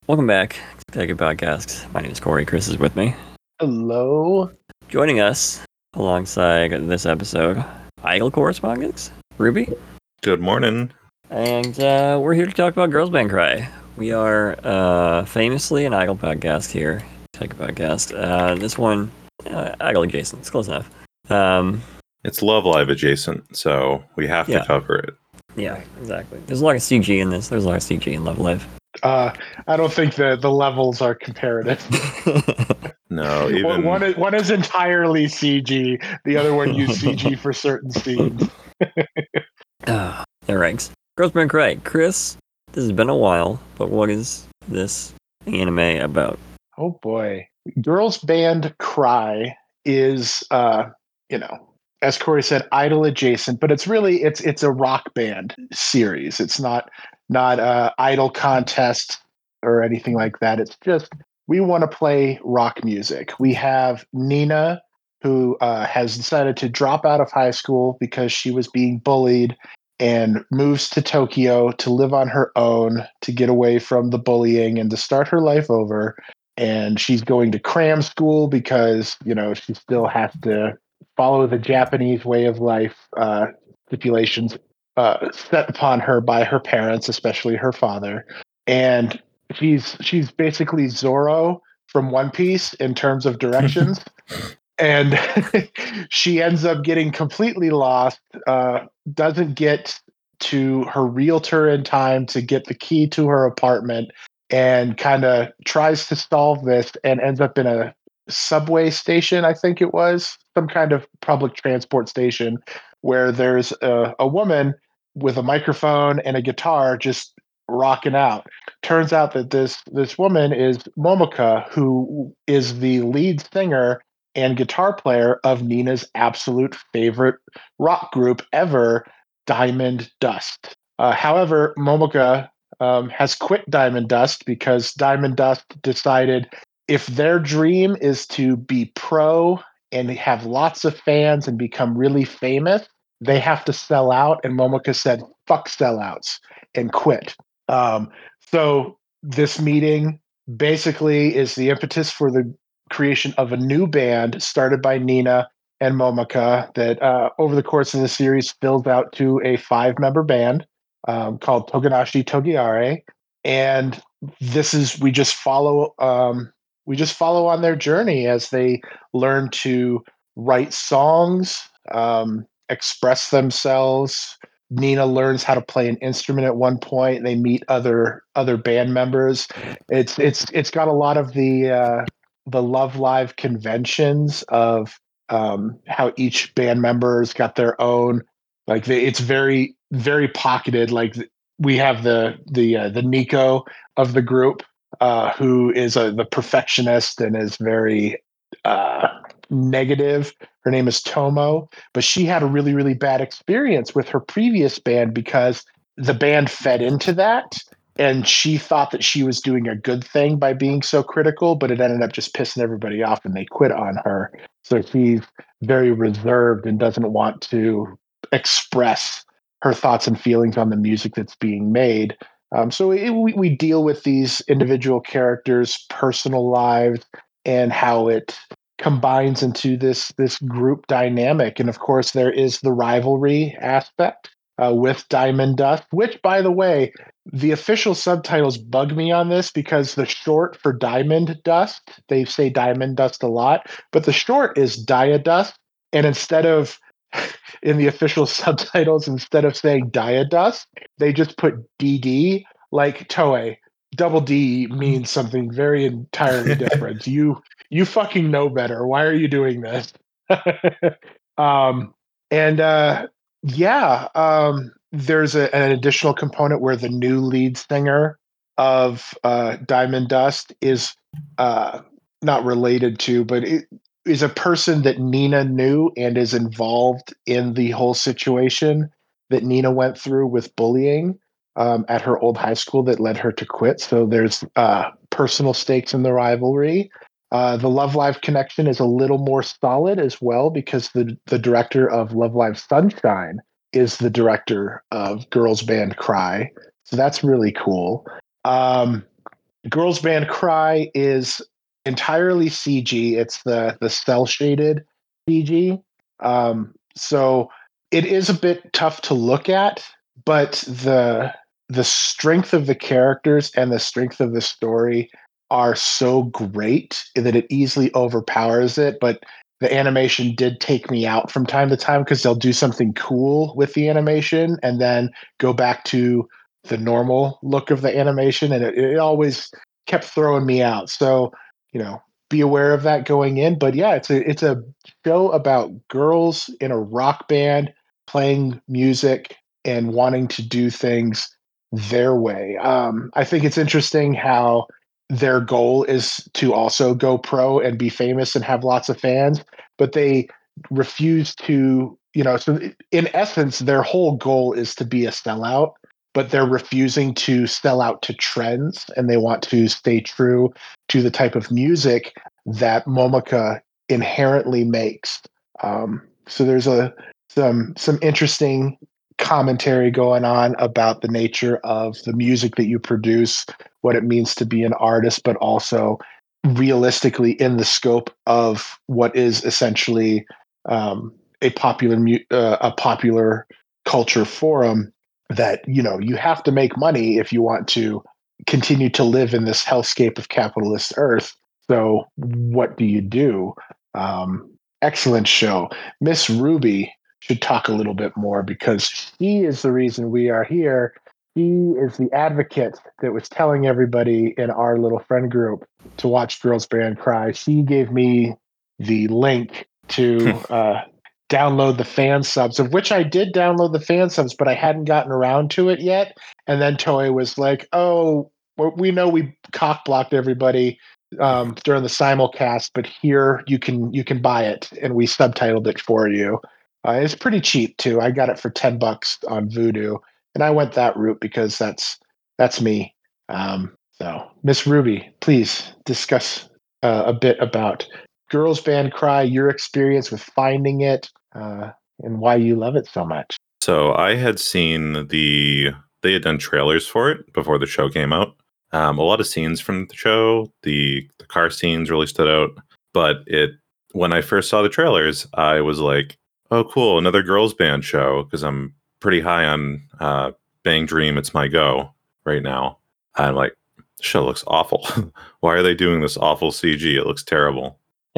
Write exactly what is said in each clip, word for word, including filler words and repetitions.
Welcome back to Take a Podcast. My name is Corey. Chris is with me. Hello. Joining us alongside this episode, Idol correspondents, Ruby. Good morning. And uh, we're here to talk about Girls Band Cry. We are uh, famously an Idol podcast here. Take a Podcast. Uh, this one, uh, Idol adjacent. It's close enough. Um, it's Love Live adjacent, so we have yeah. to cover it. Yeah, exactly. There's a lot of C G in this. There's a lot of C G in Love Live. Uh, I don't think the, the levels are comparative. No, even one is, one is entirely C G. The other one used C G for certain scenes. Ah, that ranks. Girls Band Cry. Chris, this has been a while, but what is this anime about? Oh boy, Girls Band Cry is, uh, you know, as Corey said, Idol adjacent, but it's really it's it's a rock band series. It's not not a Idol contest or anything like that. It's just we want to play rock music. We have Nina, who uh, has decided to drop out of high school because she was being bullied, and moves to Tokyo to live on her own, to get away from the bullying and to start her life over. And she's going to cram school because, you know, she still has to follow the Japanese way of life uh, stipulations uh, set upon her by her parents, especially her father. And she's she's basically Zorro from One Piece in terms of directions. And she ends up getting completely lost, uh, doesn't get to her realtor in time to get the key to her apartment, and kind of tries to solve this and ends up in a subway station, I think it was, some kind of public transport station, where there's a, a woman with a microphone and a guitar just rocking out. Turns out that this this woman is Momoka, who is the lead singer and guitar player of Nina's absolute favorite rock group ever, Diamond Dust. Uh, however, Momoka um, has quit Diamond Dust because Diamond Dust decided if their dream is to be pro and have lots of fans and become really famous, they have to sell out. And Momoka said, fuck sellouts, and quit. Um, so this meeting basically is the impetus for the creation of a new band started by Nina and Momoka that uh, over the course of the series fills out to a five-member band um, called Toganashi Togiare. And this is, we just follow, um, we just follow on their journey as they learn to write songs, um, express themselves. Nina learns how to play an instrument at one point. They meet other other band members. It's it's it's got a lot of the uh, the Love Live conventions of um, how each band member's got their own. Like they, it's very very pocketed. Like we have the the uh, the Nico of the group, uh, who is a, the perfectionist and is very uh, negative. Her name is Tomo, but she had a really, really bad experience with her previous band because the band fed into that. And she thought that she was doing a good thing by being so critical, but it ended up just pissing everybody off and they quit on her. So she's very reserved and doesn't want to express her thoughts and feelings on the music that's being made. Um, so it, we, we deal with these individual characters' personal lives and how it combines into this this group dynamic. And of course, there is the rivalry aspect uh, with Diamond Dust, which, by the way, the official subtitles bug me on this because the short for Diamond Dust, they say Diamond Dust a lot, but the short is Diadust. And instead of, in the official subtitles, instead of saying Diadust, they just put D D, like Toei. Double D means something very entirely different. you you fucking know better. Why are you doing this? um, and uh, yeah, um, there's a, an additional component where the new lead singer of uh, Diamond Dust is uh, not related to, but it is a person that Nina knew and is involved in the whole situation that Nina went through with bullying um, at her old high school that led her to quit. So there's uh, personal stakes in the rivalry. Uh, the Love Live connection is a little more solid as well because the the director of Love Live Sunshine is the director of Girls Band Cry. So that's really cool. Um, Girls Band Cry is entirely C G. It's the the cell shaded C G. Um, so it is a bit tough to look at, but the the strength of the characters and the strength of the story are so great that it easily overpowers it. But the animation did take me out from time to time because they'll do something cool with the animation and then go back to the normal look of the animation, and it, it always kept throwing me out. So, you know, be aware of that going in. But yeah, it's a it's a show about girls in a rock band playing music and wanting to do things their way. Um, I think it's interesting how their goal is to also go pro and be famous and have lots of fans, but they refuse to, you know, so in essence, their whole goal is to be a sellout, but they're refusing to sell out to trends, and they want to stay true to the type of music that Momoka inherently makes. Um, so there's a some some interesting commentary going on about the nature of the music that you produce, what it means to be an artist, but also realistically in the scope of what is essentially um, a popular mu- uh, a popular culture forum, that, you know, you have to make money if you want to continue to live in this hellscape of capitalist earth. So what do you do? Um, excellent show. Miss Ruby should talk a little bit more because she is the reason we are here. She is the advocate that was telling everybody in our little friend group to watch Girls Band Cry. She gave me the link to uh, download the fan subs, of which I did download the fan subs, but I hadn't gotten around to it yet. And then Toei was like, "Oh, we know we cock blocked everybody um, during the simulcast, but here you can you can buy it, and we subtitled it for you." Uh, it's pretty cheap too. I got it for ten bucks on Vudu, and I went that route because that's that's me. Um, so, Miss Ruby, please discuss uh, a bit about Girls Band Cry, your experience with finding it, uh, and why you love it so much. So I had seen the they had done trailers for it before the show came out. Um, a lot of scenes from the show, the the car scenes really stood out. But it when I first saw the trailers, I was like, "Oh, cool, another girls band show," because I'm pretty high on uh, Bang Dream. It's my go right now. I'm like, the show looks awful. Why are they doing this awful C G? It looks terrible.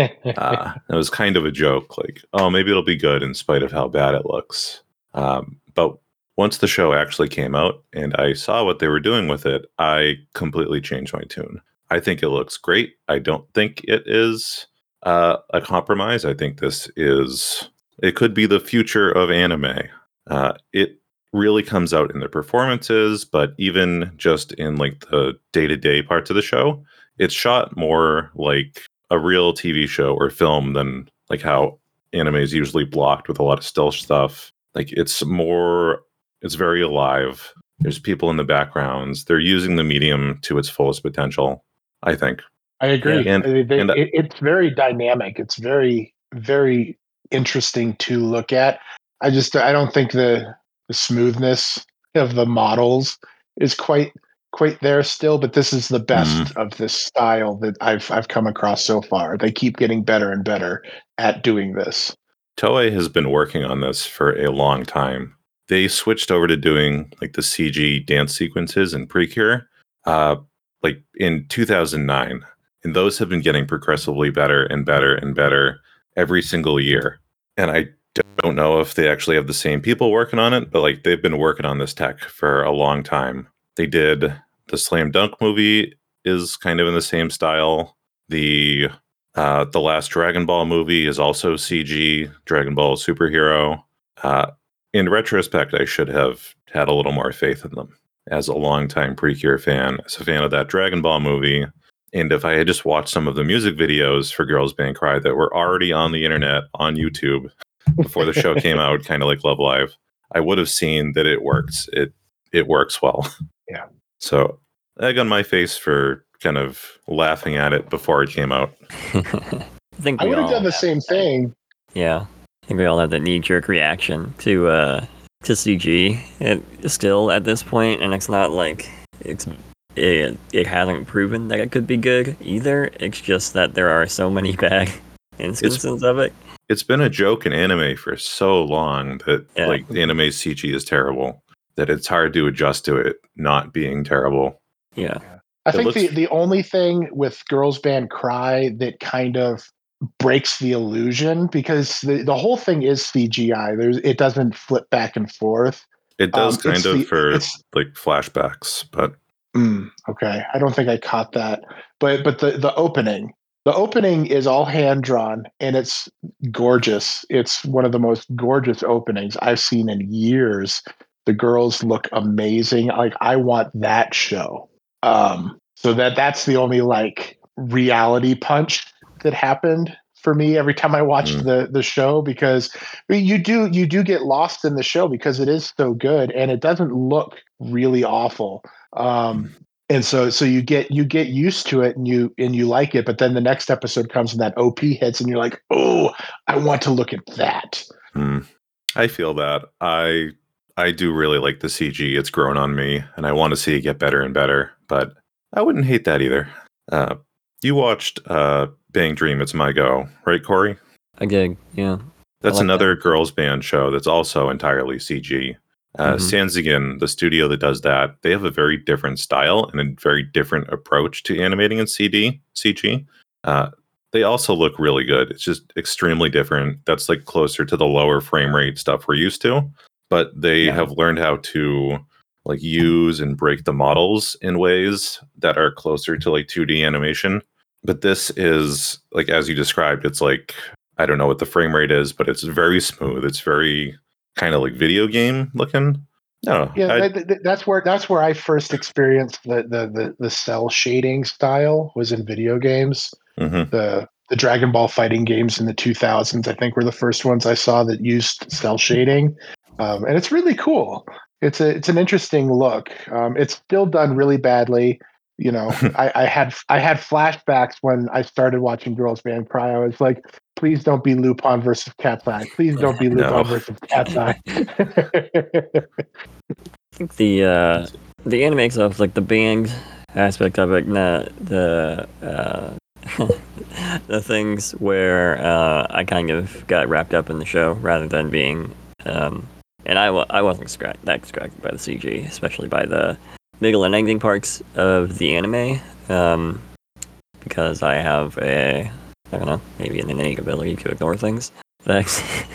uh, it was kind of a joke, like, oh, maybe it'll be good in spite of how bad it looks. Um, but once the show actually came out and I saw what they were doing with it, I completely changed my tune. I think it looks great. I don't think it is uh, a compromise. I think this is, it could be the future of anime. Uh, it really comes out in the performances, but even just in like the day-to-day parts of the show, it's shot more like a real T V show or film than like how anime is usually blocked with a lot of still stuff. Like it's more, it's very alive. There's people in the backgrounds. They're using the medium to its fullest potential, I think. I agree. And, I mean, they, and it, it's very dynamic. It's very, very interesting to look at. I just, I don't think the, the smoothness of the models is quite, quite there still. But this is the best mm, of this style that I've, I've come across so far. They keep getting better and better at doing this. Toei has been working on this for a long time. They switched over to doing like the C G dance sequences in Precure, uh, like in two thousand nine. And those have been getting progressively better and better and better every single year. And I don't know if they actually have the same people working on it, but like they've been working on this tech for a long time. They did the Slam Dunk movie is kind of in the same style. The uh, the last Dragon Ball movie is also C G, Dragon Ball Superhero. Uh, in retrospect, I should have had a little more faith in them as a longtime Precure fan, as a fan of that Dragon Ball movie. And if I had just watched some of the music videos for Girls Band Cry that were already on the internet, on YouTube, before the show came out, kind of like Love Live, I would have seen that it works. It it works well. Yeah. So egg on my face for kind of laughing at it before it came out. I think I we would have all done the have same that. thing. Yeah, I think we all have that knee-jerk reaction to uh, to C G. It still at this point, and it's not like it's it it hasn't proven that it could be good either. It's just that there are so many bad instances of it. It's been a joke in anime for so long that Yeah. like the anime C G is terrible that it's hard to adjust to it not being terrible. Yeah. I It think looks- the, the only thing with Girls Band Cry that kind of breaks the illusion, because the, the whole thing is C G I. There's it doesn't flip back and forth. It does Um, kind it's of the- for it's- like flashbacks, but Mm, okay, I don't think I caught that. But but the the opening, the opening is all hand drawn and it's gorgeous. It's one of the most gorgeous openings I've seen in years. The girls look amazing. Like I want that show. Um, so that that's the only like reality punch that happened for me every time I watched Mm. the the show, because I mean, you do you do get lost in the show because it is so good and it doesn't look really awful. Um, and so so you get you get used to it and you and you like it, but then the next episode comes and that O P hits and you're like, oh, I want to look at that. Hmm. I feel that. I I do really like the C G. It's grown on me, and I want to see it get better and better. But I wouldn't hate that either. Uh, you watched uh, Bang Dream, It's My Go, right, Corey? I did. Yeah. That's like another girls band show that's also entirely C G. Uh, Mhm. Sanzigen, the studio that does that, they have a very different style and a very different approach to animating in C D, C G. Uh, they also look really good. It's just extremely different. That's like closer to the lower frame rate stuff we're used to. But they Yeah. have learned how to like use and break the models in ways that are closer to like two D animation. But this is like, as you described, it's like, I don't know what the frame rate is, but it's very smooth. It's very kind of like video game looking. No, Yeah, I, that- that- that's where that's where I first experienced the the the, the cell shading style was in video games. mhm. The the Dragon Ball fighting games in the two thousands, I think, were the first ones I saw that used cell shading, um, and it's really cool. It's a it's an interesting look. Um, it's still done really badly. You know, I, I had I had flashbacks when I started watching Girls Band Cry. I was like, please don't be Lupin versus Cat's Eye. Please don't be Lupin No. versus Cat's Eye. I think the uh, the anime itself, like the band aspect of it, the the uh, the things where uh, I kind of got wrapped up in the show rather than being, um, and I, wa- I wasn't distra- that distracted by the C G, especially by the middle and ending parts of the anime, um, because I have a, I don't know, maybe an innate ability to ignore things that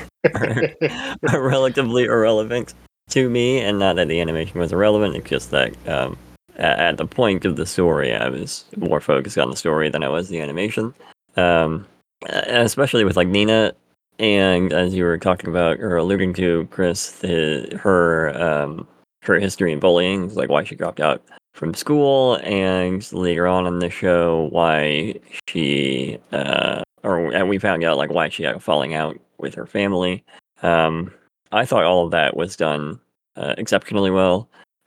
are, are relatively irrelevant to me, and not that the animation was irrelevant, it's just that um, at, at the point of the story, I was more focused on the story than I was the animation. Um, and especially with like Nina, and as you were talking about or alluding to, Chris, the, her um, her history in bullying, like why she dropped out from school, and later on in the show, why she uh, or and we found out like why she had a falling out with her family. Um, I thought all of that was done uh, exceptionally well,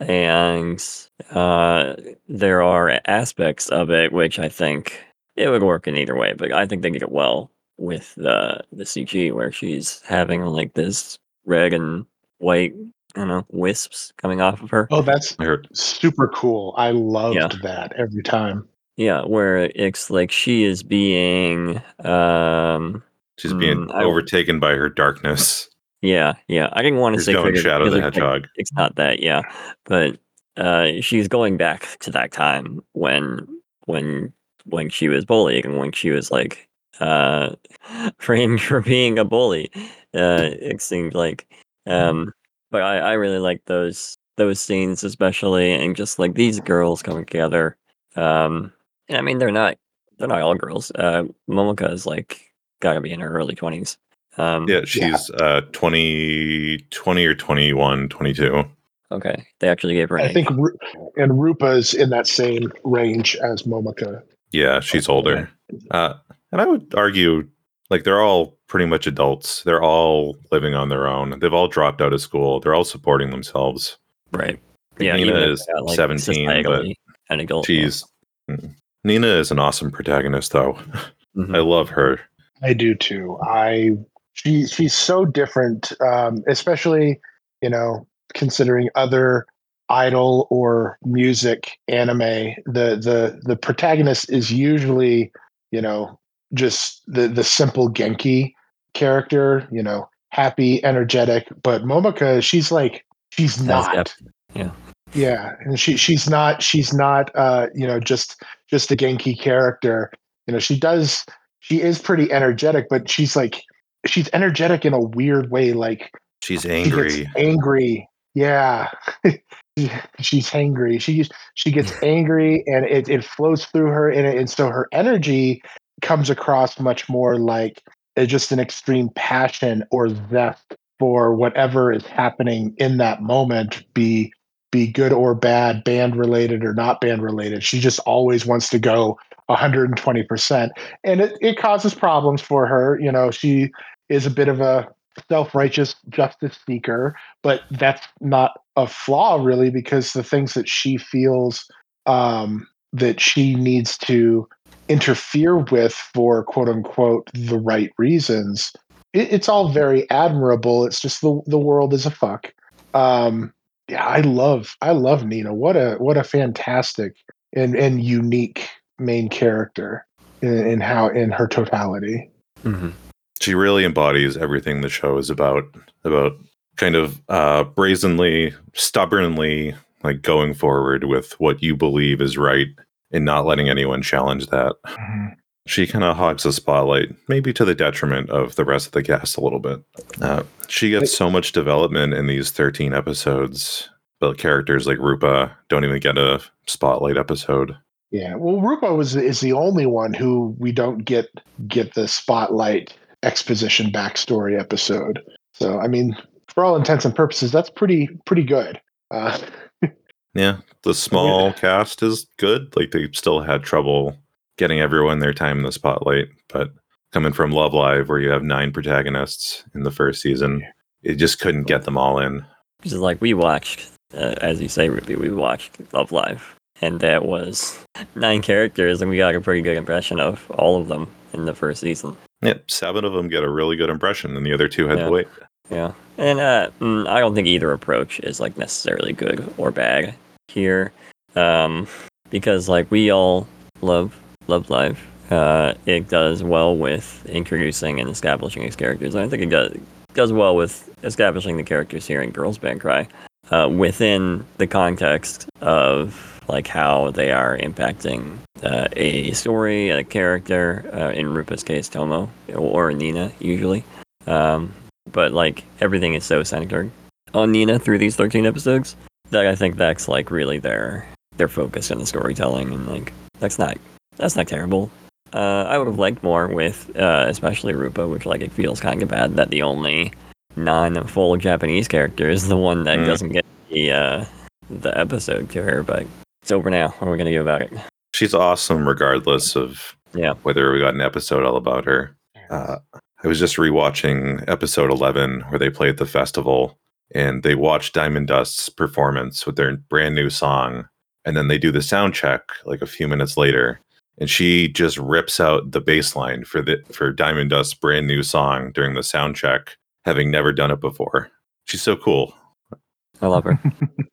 and uh, there are aspects of it which I think it would work in either way, but I think they did it well with the the C G where she's having like this red and white, I don't know, wisps coming off of her. Oh, that's I heard. super cool. I loved Yeah. that every time. Yeah, where it's like she is being, um, She's being Mm, I- overtaken by her darkness. yeah, yeah. I didn't want to She's say going figurative Shadow the because it's, like, Hedgehog. it's not that, yeah, but uh, she's going back to that time when when when she was bullied and when she was like uh, framed for being a bully. Uh, it seemed like, um, but I, I really like those those scenes especially, and just like these girls coming together. Um, and I mean, they're not they're not all girls. Uh, Momoka is like gotta be in her early twenties. Um, Yeah, she's uh twenty, twenty or twenty-one, twenty-two. Okay, they actually gave her an I age. think, Ru- and Rupa's in that same range as Momoko. Yeah, she's older. Uh, and I would argue, like, they're all pretty much adults. They're all living on their own. They've all dropped out of school. They're all supporting themselves. Right. Like, Yeah, Nina even if is they're not, like, seventeen, but societally an adult. yeah. she's mm. Nina is an awesome protagonist, though. Mhm. I love her. I do too. I she she's so different, um, especially you know considering other idol or music anime, the the the protagonist is usually, you know, just the the simple Genki character, you know, happy, energetic. But Momoko, she's like she's Has not. depth. Yeah. Yeah, and she she's not she's not uh you know just just a Genki character. You know, she does she is pretty energetic, but she's like she's energetic in a weird way. Like She's she gets angry. angry. Yeah, She- she's angry. She she gets angry, and it it flows through her, and, it, and so her energy comes across much more like uh, just an extreme passion or zest for whatever is happening in that moment. Be be good or bad, band related or not band related. She just always wants to go one hundred twenty percent. And it, it causes problems for her. You know, she is a bit of a self righteous justice seeker, but that's not a flaw really, because the things that she feels um, that she needs to interfere with for quote unquote the right reasons, it, it's all very admirable. It's just the, the world is a fuck. Um, yeah, I love I love Nina. What a what a fantastic and and unique main character in, in how in her totality. Mm-hmm. She really embodies everything the show is about. About kind of uh, brazenly, stubbornly, like going forward with what you believe is right and not letting anyone challenge that. Mm-hmm. She kind of hogs the spotlight, maybe to the detriment of the rest of the cast a little bit. Uh, she gets so much development in these thirteen episodes, but characters like Rupa don't even get a spotlight episode. Yeah, well, Rupa was is the only one who we don't get get the spotlight exposition backstory episode. So, I mean, for all intents and purposes, that's pretty pretty good. Uh, Yeah, the small cast is good. Like they still had trouble getting everyone their time in the spotlight, but coming from Love Live, where you have nine protagonists in the first season, it just couldn't get them all in. Because like we watched, uh, as you say, Ruby, we watched Love Live, and that was nine characters, and we got a pretty good impression of all of them in the first season. Yep, seven of them get a really good impression, and the other two had Yeah. to wait. Yeah, and uh, mm, I don't think either approach is like necessarily good or bad here, um, because like we all love Love Live. Uh, it does well with introducing and establishing its characters. And I think it does does well with establishing the characters here in Girls Band Cry, uh, within the context of like how they are impacting uh, a story, a character. Uh, in Rupa's case, Tomo or Nina usually. Um, But like everything is so centered on Nina through these thirteen episodes that I think that's like really their their focus in the storytelling, and like that's not that's not terrible. Uh, I would have liked more with uh, especially Rupa, which like it feels kind of bad that the only non-full Japanese character is the one that Mm. doesn't get the uh, the episode to her. But it's over now. What are we gonna do about it? She's awesome, regardless of Yeah. whether we got an episode all about her. Uh, I was just rewatching episode eleven where they play at the festival and they watch Diamond Dust's performance with their brand new song. And then they do the sound check like a few minutes later. And she just rips out the bass line for the for Diamond Dust's brand new song during the sound check, having never done it before. She's so cool. I love her.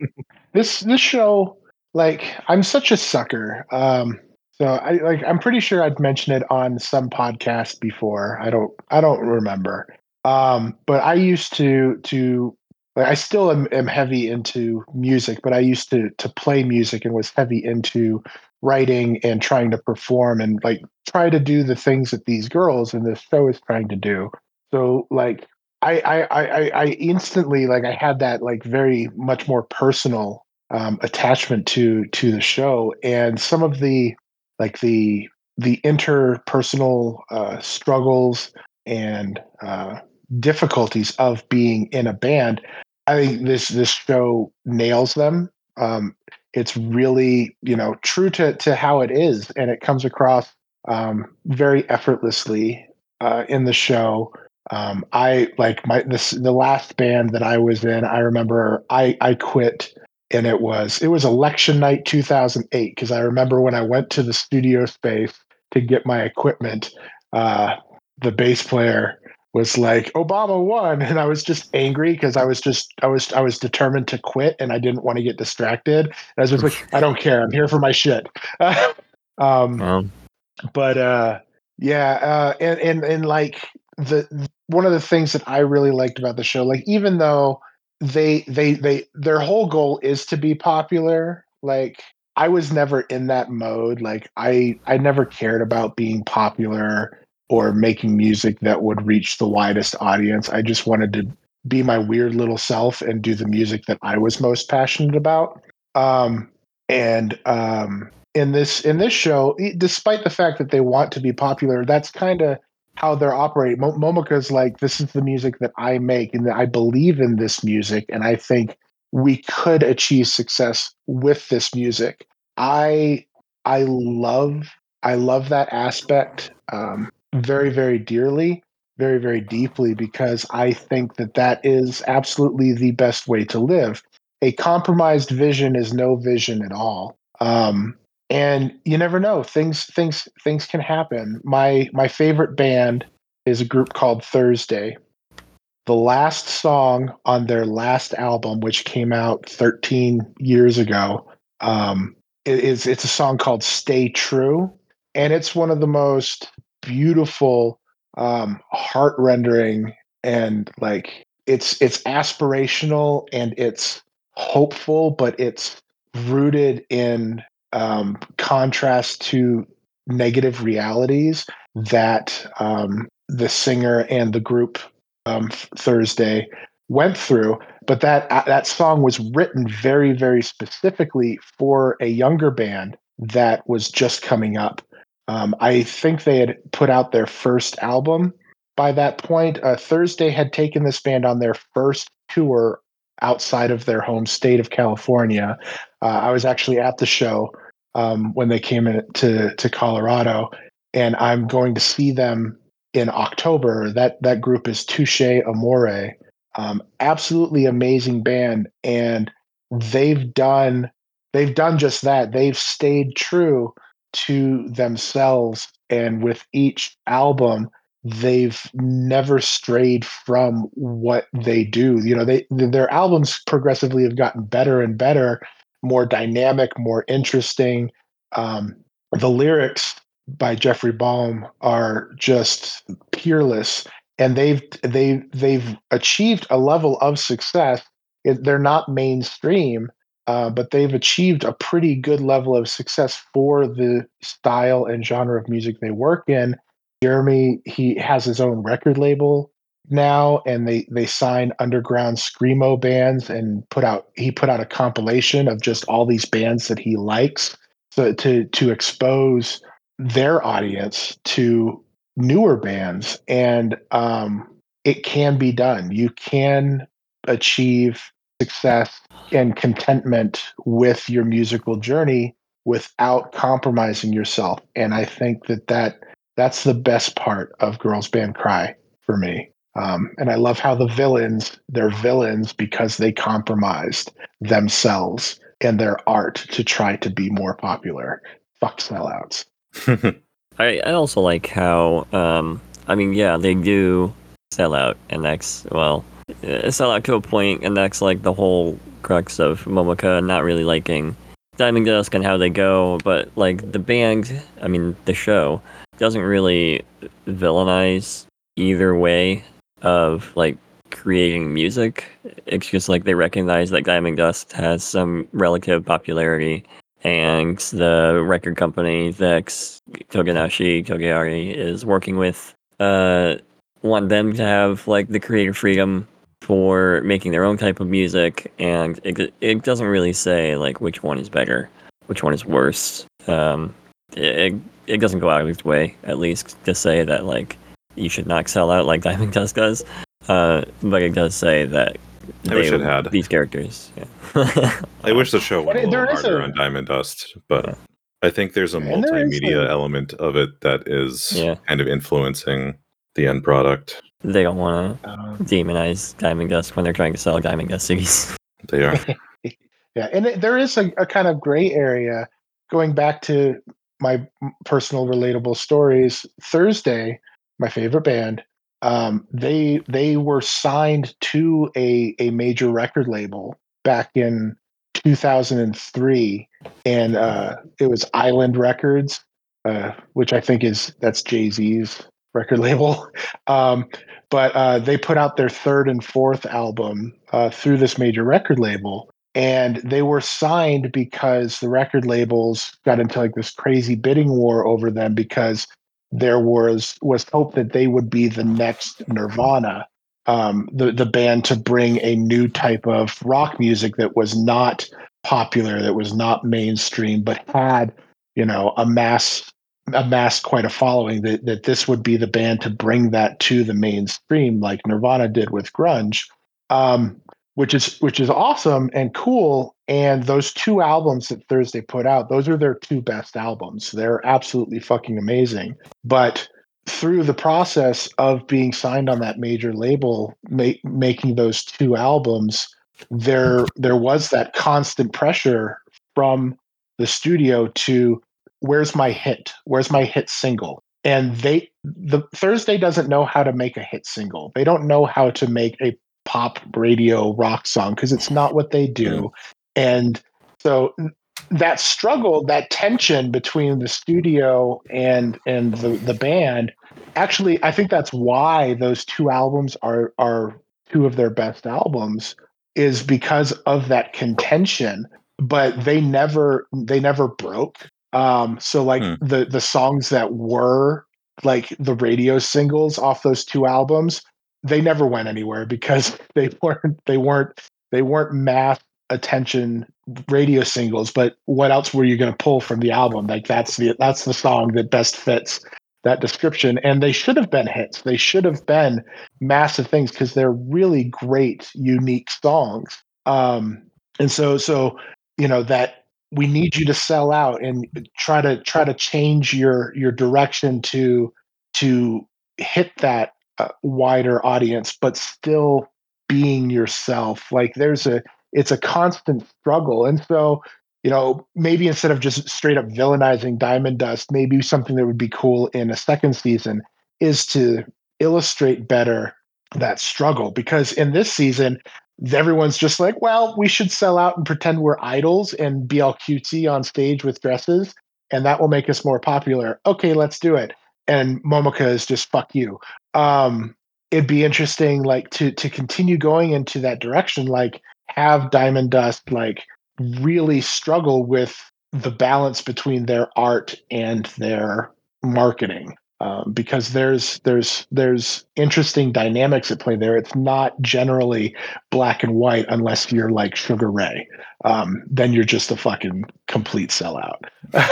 this this show, like, I'm such a sucker. Um, so I like I'm pretty sure I'd mentioned it on some podcast before. I don't I don't remember. Um, but I used to to like, I still am, am heavy into music, but I used to to play music and was heavy into writing and trying to perform and like try to do the things that these girls in this show is trying to do. So like I I I, I instantly like I had that like very much more personal um, attachment to to the show, and some of the like the the interpersonal uh, struggles and uh, difficulties of being in a band. I think this this show nails them. Um, it's really you know true to to how it is, and it comes across um, very effortlessly uh, in the show. Um, I like my this the last band that I was in. I remember I I quit, and it was it was election night two thousand eight, because I remember when I went to the studio space to get my equipment, uh, the bass player was like Obama won, and I was just angry because I was just I was I was determined to quit, and I didn't want to get distracted. And I was just like, I don't care. I'm here for my shit. um, Well, but uh, yeah, uh, and and and like the one of the things that I really liked about the show, like even though they they they their whole goal is to be popular, like I was never in that mode. Like I I never cared about being popular or making music that would reach the widest audience. I just wanted to be my weird little self and do the music that I was most passionate about. Um, and um, in this in this show, e- despite the fact that they want to be popular, that's kind of how they're operating. Mo- Momoka's like, this is the music that I make, and that I believe in this music, and I think we could achieve success with this music. I I love I love that aspect um, very very dearly, very very deeply, because I think that that is absolutely the best way to live. A compromised vision is no vision at all. Um, and you never know, things things things can happen. My my favorite band is a group called Thursday. The last song on their last album, which came out thirteen years ago, um, it is it's a song called "Stay True," and it's one of the most beautiful, um, heart rendering, and like it's it's aspirational and it's hopeful, but it's rooted in um, contrast to negative realities that um, the singer and the group um, Thursday went through. But that uh, that song was written very, very specifically for a younger band that was just coming up. Um, I think they had put out their first album by that point. Uh, Thursday had taken this band on their first tour outside of their home state of California. Uh, I was actually at the show um, when they came in to to Colorado, and I'm going to see them in October. That that group is Touche Amore. Um, absolutely amazing band, and they've done they've done just that. They've stayed true to themselves, and with each album, they've never strayed from what they do. You know, they their albums progressively have gotten better and better, more dynamic, more interesting. Um, the lyrics by Jeffrey Baum are just peerless, and they've they they've achieved a level of success. It, they're not mainstream, uh, but they've achieved a pretty good level of success for the style and genre of music they work in. Jeremy, he has his own record label now, and they they sign underground screamo bands and put out he put out a compilation of just all these bands that he likes, so to to expose their audience to newer bands. And um, it can be done. You can achieve success and contentment with your musical journey without compromising yourself. And I think that, that that's the best part of Girls Band Cry for me. Um, and I love how the villains, they're villains because they compromised themselves and their art to try to be more popular. Fuck sellouts. I, I also like how, um, I mean, yeah, they do sell out, and that's, well, uh, sell out to a point, and that's like the whole crux of Momoka not really liking Diamond Dust and how they go, but like the band, I mean, the show, doesn't really villainize either way of like creating music. It's just like they recognize that Diamond Dust has some relative popularity, and the record company that Toganashi Togiari is working with uh, want them to have like the creative freedom for making their own type of music, and it it doesn't really say like which one is better, which one is worse. Um, it it doesn't go out of its way, at least, to say that like you should not sell out like Diamond Dust does. Uh, but it does say that I wish they- it had. these characters. Yeah. I wish the show went a But little there is harder a- on Diamond Dust, but Yeah. I think there's a And there is multimedia a- element of it that is Yeah. kind of influencing the end product. They don't want to Um, demonize Diamond Dust when they're trying to sell Diamond Dust C Ds. They are. yeah, and it, there is a, a kind of gray area going back to my personal relatable stories. Thursday, my favorite band, Um, they they were signed to a a major record label back in two thousand three, and uh, it was Island Records, uh, which I think is that's Jay-Z's record label. Um, but uh, they put out their third and fourth album uh, through this major record label, and they were signed because the record labels got into like this crazy bidding war over them because there was was hope that they would be the next Nirvana, um, the the band to bring a new type of rock music that was not popular, that was not mainstream, but had you know a mass amassed quite a following. That that this would be the band to bring that to the mainstream, like Nirvana did with grunge. Um, which is which is awesome and cool. And those two albums that Thursday put out, those are their two best albums. They're absolutely fucking amazing. But through the process of being signed on that major label, ma- making those two albums, there there was that constant pressure from the studio to where's my hit? Where's my hit single? And they the Thursday doesn't know how to make a hit single. They don't know how to make a pop radio rock song because it's not what they do. And so that struggle, that tension between the studio and and the, the band, actually, I think that's why those two albums are are two of their best albums, is because of that contention. But they never they never broke. Um, so like Hmm. the the songs that were like the radio singles off those two albums, they never went anywhere because they weren't they weren't they weren't mass attention radio singles. But what else were you going to pull from the album? Like that's the that's the song that best fits that description. And they should have been hits. They should have been massive things because they're really great, unique songs. Um, and so so you know that we need you to sell out and try to try to change your your direction to to hit that uh, wider audience, but still being yourself. Like there's a, it's a constant struggle. And so, you know, maybe instead of just straight up villainizing Diamond Dust, maybe something that would be cool in a second season is to illustrate better that struggle. Because in this season, everyone's just like, well, we should sell out and pretend we're idols and be all cutesy on stage with dresses, and that will make us more popular. Okay, let's do it. And Momoka is just fuck you. Um, it'd be interesting, like to to continue going into that direction, like have Diamond Dust like really struggle with the balance between their art and their marketing. Um, because there's there's there's interesting dynamics at play there. It's not generally black and white unless you're like Sugar Ray. Um, then you're just a fucking complete sellout.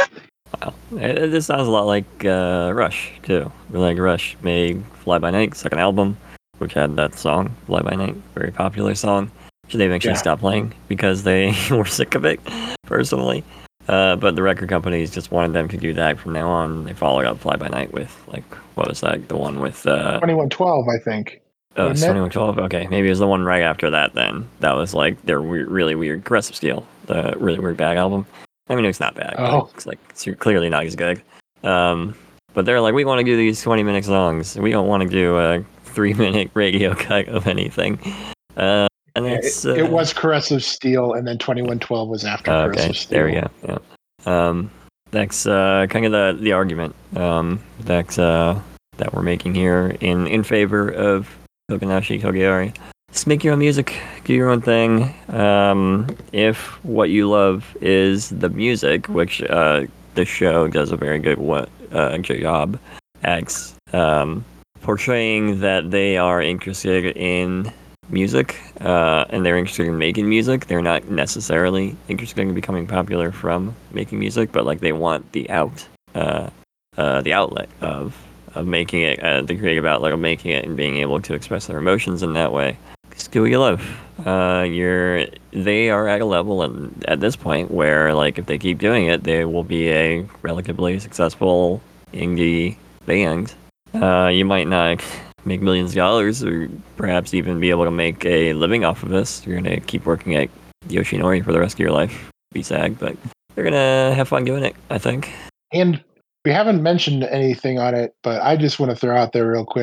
Wow. It, this sounds a lot like uh, Rush, too. Like Rush made Fly By Night, second album, which had that song, Fly By Night, very popular song, which they eventually Yeah. stopped playing because they were sick of it, personally. Uh, but the record companies just wanted them to do that from now on. They followed up Fly By Night with, like, what was that? The one with... Uh, twenty-one twelve, I think. oh, it's wasn't it? twenty-one twelve? Okay, maybe it was the one right after that then. That was, like, their we- really weird Aggressive Steel, the really weird bag album. I mean, it's not bad. Oh. But it's like it's clearly not as good. Um, but they're like, we want to do these twenty-minute songs. We don't want to do a three-minute radio cut of anything. Uh, and Yeah, it's it, uh, it was Caressive Steel, and then twenty-one twelve was after uh, Caressive okay. Steel. There we go. Yeah. Um, that's uh, kind of the the argument um, that uh, that we're making here in in favor of Tokanashi Togiari. Just make your own music, do your own thing. Um, if what you love is the music, which uh, the show does a very good what, uh, job at um, portraying that they are interested in music uh, and they're interested in making music. They're not necessarily interested in becoming popular from making music, but like they want the out, uh, uh, the outlet of of making it, uh, the creative outlet of making it and being able to express their emotions in that way. Just do what you love. Uh, you're, they are at a level and at this point where, like, if they keep doing it, they will be a relatively successful indie band. Uh, you might not make millions of dollars or perhaps even be able to make a living off of this. You're going to keep working at Yoshinori for the rest of your life. Be sad, but you're going to have fun doing it, I think. And we haven't mentioned anything on it, but I just want to throw out there real quick.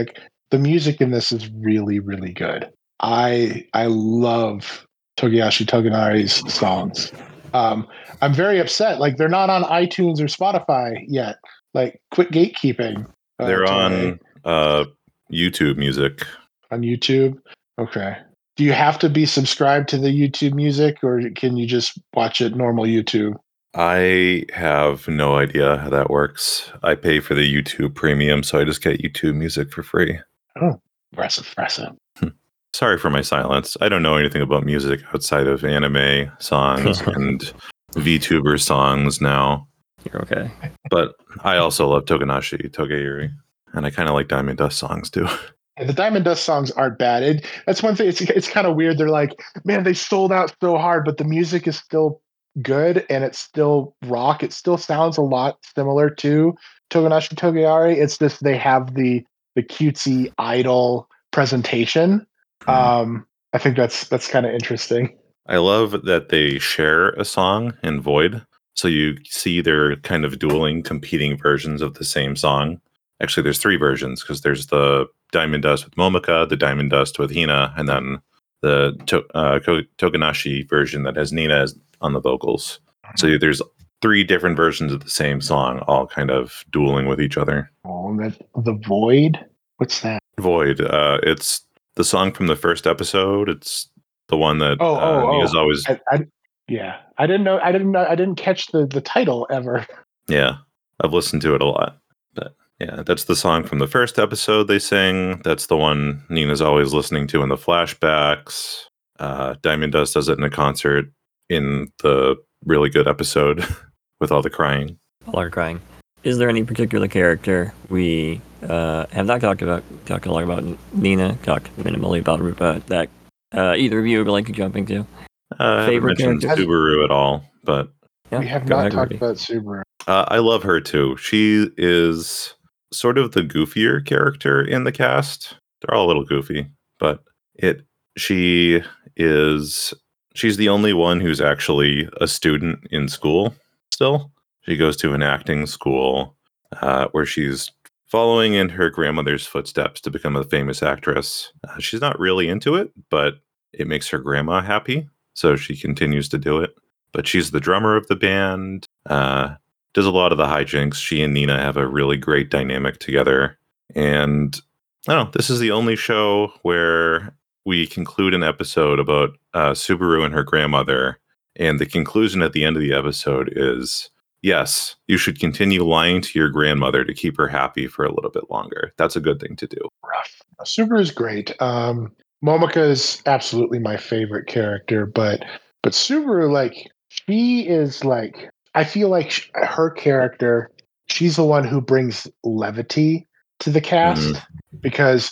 the music in this is really, really good. I I love Togayashi Toganari's songs. Um, I'm very upset. Like they're not on iTunes or Spotify yet. Like quit gatekeeping. Uh, They're Toei, on uh, YouTube Music. on YouTube. Okay. Do you have to be subscribed to the YouTube Music, or can you just watch it normal YouTube? I have no idea how that works. I pay for the YouTube Premium, so I just get YouTube Music for free. Oh, impressive, impressive. Sorry for my silence. I don't know anything about music outside of anime songs and VTuber songs now. You're okay. But I also love Toganashi Togeyuri, and I kind of like Diamond Dust songs too. And the Diamond Dust songs aren't bad. It, that's one thing. It's it's kind of weird. They're like, man, they sold out so hard, but the music is still good and it's still rock. It still sounds a lot similar to Toganashi Togeyari. It's just they have the the cutesy idol presentation. Um, I think that's that's kind of interesting. I love that they share a song in Void. So you see they're kind of dueling, competing versions of the same song. Actually, there's three versions because there's the Diamond Dust with Momoko, the Diamond Dust with Hina, and then the to- uh, Toganashi version that has Nina as, on the vocals. So there's three different versions of the same song, all kind of dueling with each other. Oh, that, the Void. What's that? Void. Uh, it's the song from the first episode. It's the one that Oh, uh, oh, Nina's oh. always. I, I, yeah, I didn't know. I didn't know. I didn't catch the the title ever. Yeah, I've listened to it a lot. But yeah, that's the song from the first episode they sing. That's the one Nina's always listening to in the flashbacks. Uh, Diamond Dust does it in a concert in the really good episode with all the crying. All are crying. Is there any particular character we uh, have not talked about, talked a lot about Nina, talked minimally about Rupa, that uh, either of you would like to jump into? Uh, I haven't Favorite mentioned character? Subaru at all, but Yeah, we have go not ahead, talked Rudy. about Subaru. uh, I love her too. She is sort of the goofier character in the cast. They're all a little goofy, but it she is she's the only one who's actually a student in school still. She goes to an acting school uh, where she's following in her grandmother's footsteps to become a famous actress. Uh, she's not really into it, but it makes her grandma happy, so she continues to do it. But she's the drummer of the band, uh, does a lot of the hijinks. She and Nina have a really great dynamic together. And I don't know, this is the only show where we conclude an episode about uh, Subaru and her grandmother. And the conclusion at the end of the episode is, yes, you should continue lying to your grandmother to keep her happy for a little bit longer. That's a good thing to do. Rough. Subaru is great. Um, Momoko is absolutely my favorite character, but but Subaru, like she is like I feel like sh- her character, she's the one who brings levity to the cast Mhm. because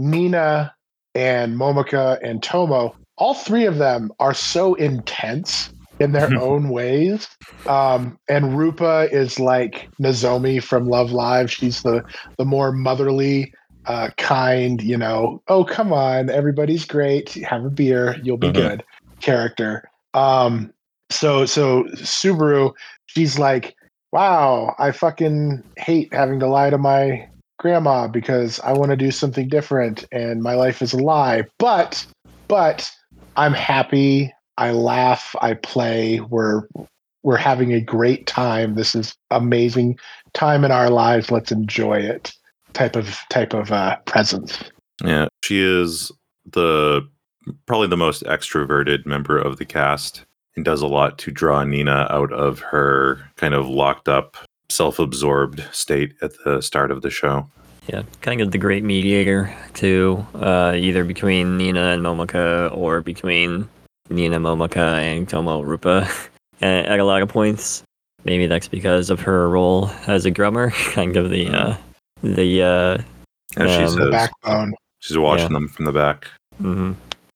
Nina and Momoko and Tomo, all three of them are so intense in their own ways. Um, and Rupa is like Nozomi from Love Live. She's the the more motherly, uh, kind, you know, oh come on, everybody's great. Have a beer, you'll be Mhm. good character. Um, so so Subaru, she's like, wow, I fucking hate having to lie to my grandma because I want to do something different and my life is a lie. But but I'm happy. I laugh. I play. We're we're having a great time. This is amazing time in our lives. Let's enjoy it. Type of type of uh, presence. Yeah, she is the probably the most extroverted member of the cast and does a lot to draw Nina out of her kind of locked up, self-absorbed state at the start of the show. Yeah, kind of the great mediator too, uh, either between Nina and Momoko or between Nina, Momoko, and Tomo Rupa at, at a lot of points. Maybe that's because of her role as a drummer, kind of the uh, the uh, As she Um, says, Backbone. she's watching Yeah. them from the back. hmm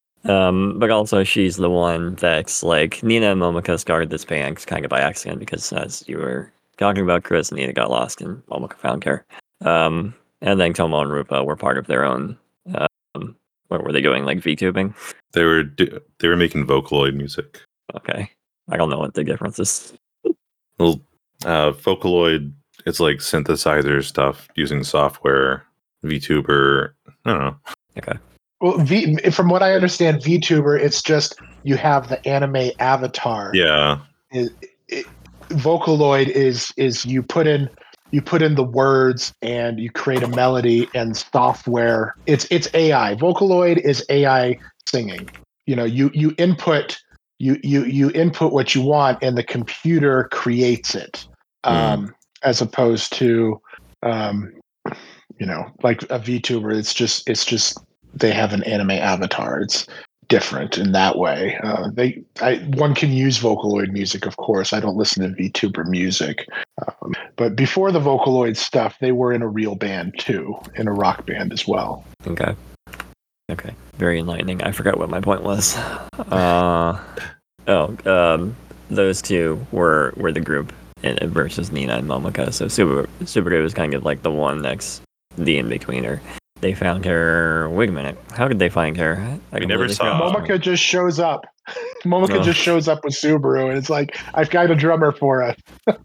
Um, but also she's the one that's like Nina and Momoko started this band kind of by accident because as you were talking about Chris, Nina got lost and Momoko found her. Um, and then Tomo and Rupa were part of their own. Um, what were they doing? Like VTubing? They were do- they were making Vocaloid music. Okay, I don't know what the difference is. Well, uh, Vocaloid, it's like synthesizer stuff using software. VTuber I don't know. Okay. Well, v, from what I understand, VTuber, it's just you have the anime avatar. Yeah. It, it, Vocaloid is is you put in you put in the words and you create a melody and software. It's it's A I. Vocaloid is A I singing. You know, you you input you you you input what you want and the computer creates it. Um, Mm. as opposed to um, you know, like a VTuber, it's just it's just they have an anime avatar. It's different in that way. Uh, they I, one can use Vocaloid music, of course. I don't listen to VTuber music, um, but before the Vocaloid stuff, they were in a real band too, in a rock band as well. Okay. Okay. Very enlightening. I forgot what my point was. Uh, oh, um, those two were were the group in, versus Nina and Momoka. So Super Subaru was kind of like the one next, the in betweener. They found her. Wait a minute. How did they find her? I We never completely saw- forgot. Momika just shows up. Momika Oh. just shows up with Subaru, and it's like, I've got a drummer for us.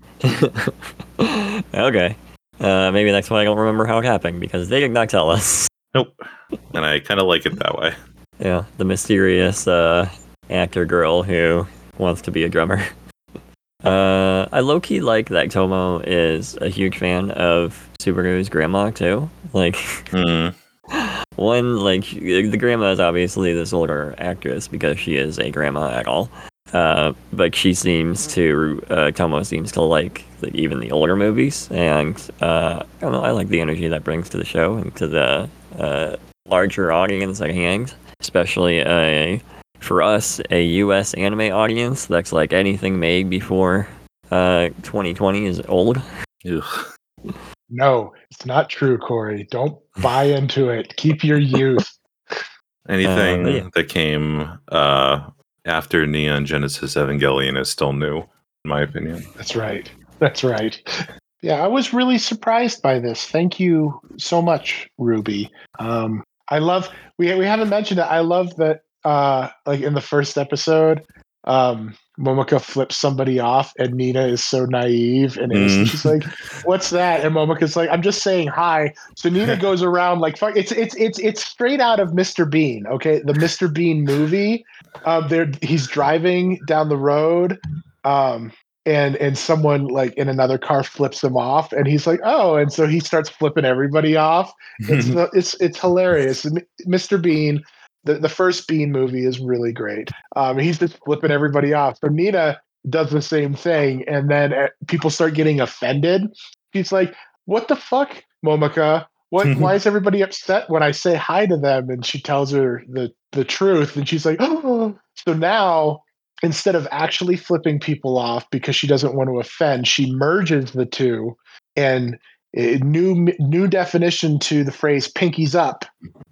Okay. Uh, maybe that's why I don't remember how it happened, because they did not tell us. Nope. And I kind of like it that way. Yeah, the mysterious uh, actor girl who wants to be a drummer. Uh, I low-key like that Tomo is a huge fan of Subaru's grandma, too. Like, Mm. one, like, the grandma is obviously this older actress because she is a grandma at all. Uh, but she seems to, uh, Tomo seems to like, like even the older movies, and uh, I don't know, I like the energy that brings to the show and to the uh, larger audience at hand, especially a, for us, a U S anime audience that's like anything made before uh, twenty twenty is old. Ugh. No, it's not true, Corey. Don't buy into it. Keep your youth. Anything Uh, yeah. that came uh, after Neon Genesis Evangelion is still new, in my opinion. That's right. That's right. Yeah, I was really surprised by this. Thank you so much, Ruby. Um, I love. We we haven't mentioned it. I love that. Uh, like in the first episode, um, Momika flips somebody off, and Nina is so naive and innocent. Mm. She's like, "What's that?" And Momika's like, "I'm just saying hi." So Nina goes around like, "Fuck!" It's it's it's it's straight out of Mister Bean. Okay, the Mister Bean movie. Um, there he's driving down the road. Um, and and someone like in another car flips him off, and he's like, "Oh!" And so he starts flipping everybody off. It's it's it's hilarious. Mister Bean, the, the first Bean movie is really great. Um, he's just flipping everybody off. So Nina does the same thing, and then uh, people start getting offended. He's like, "What the fuck, Momika? What? Why is everybody upset when I say hi to them?" And she tells her the the truth, and she's like, "Oh!" So now, instead of actually flipping people off because she doesn't want to offend, she merges the two, and a new new definition to the phrase "pinkies up."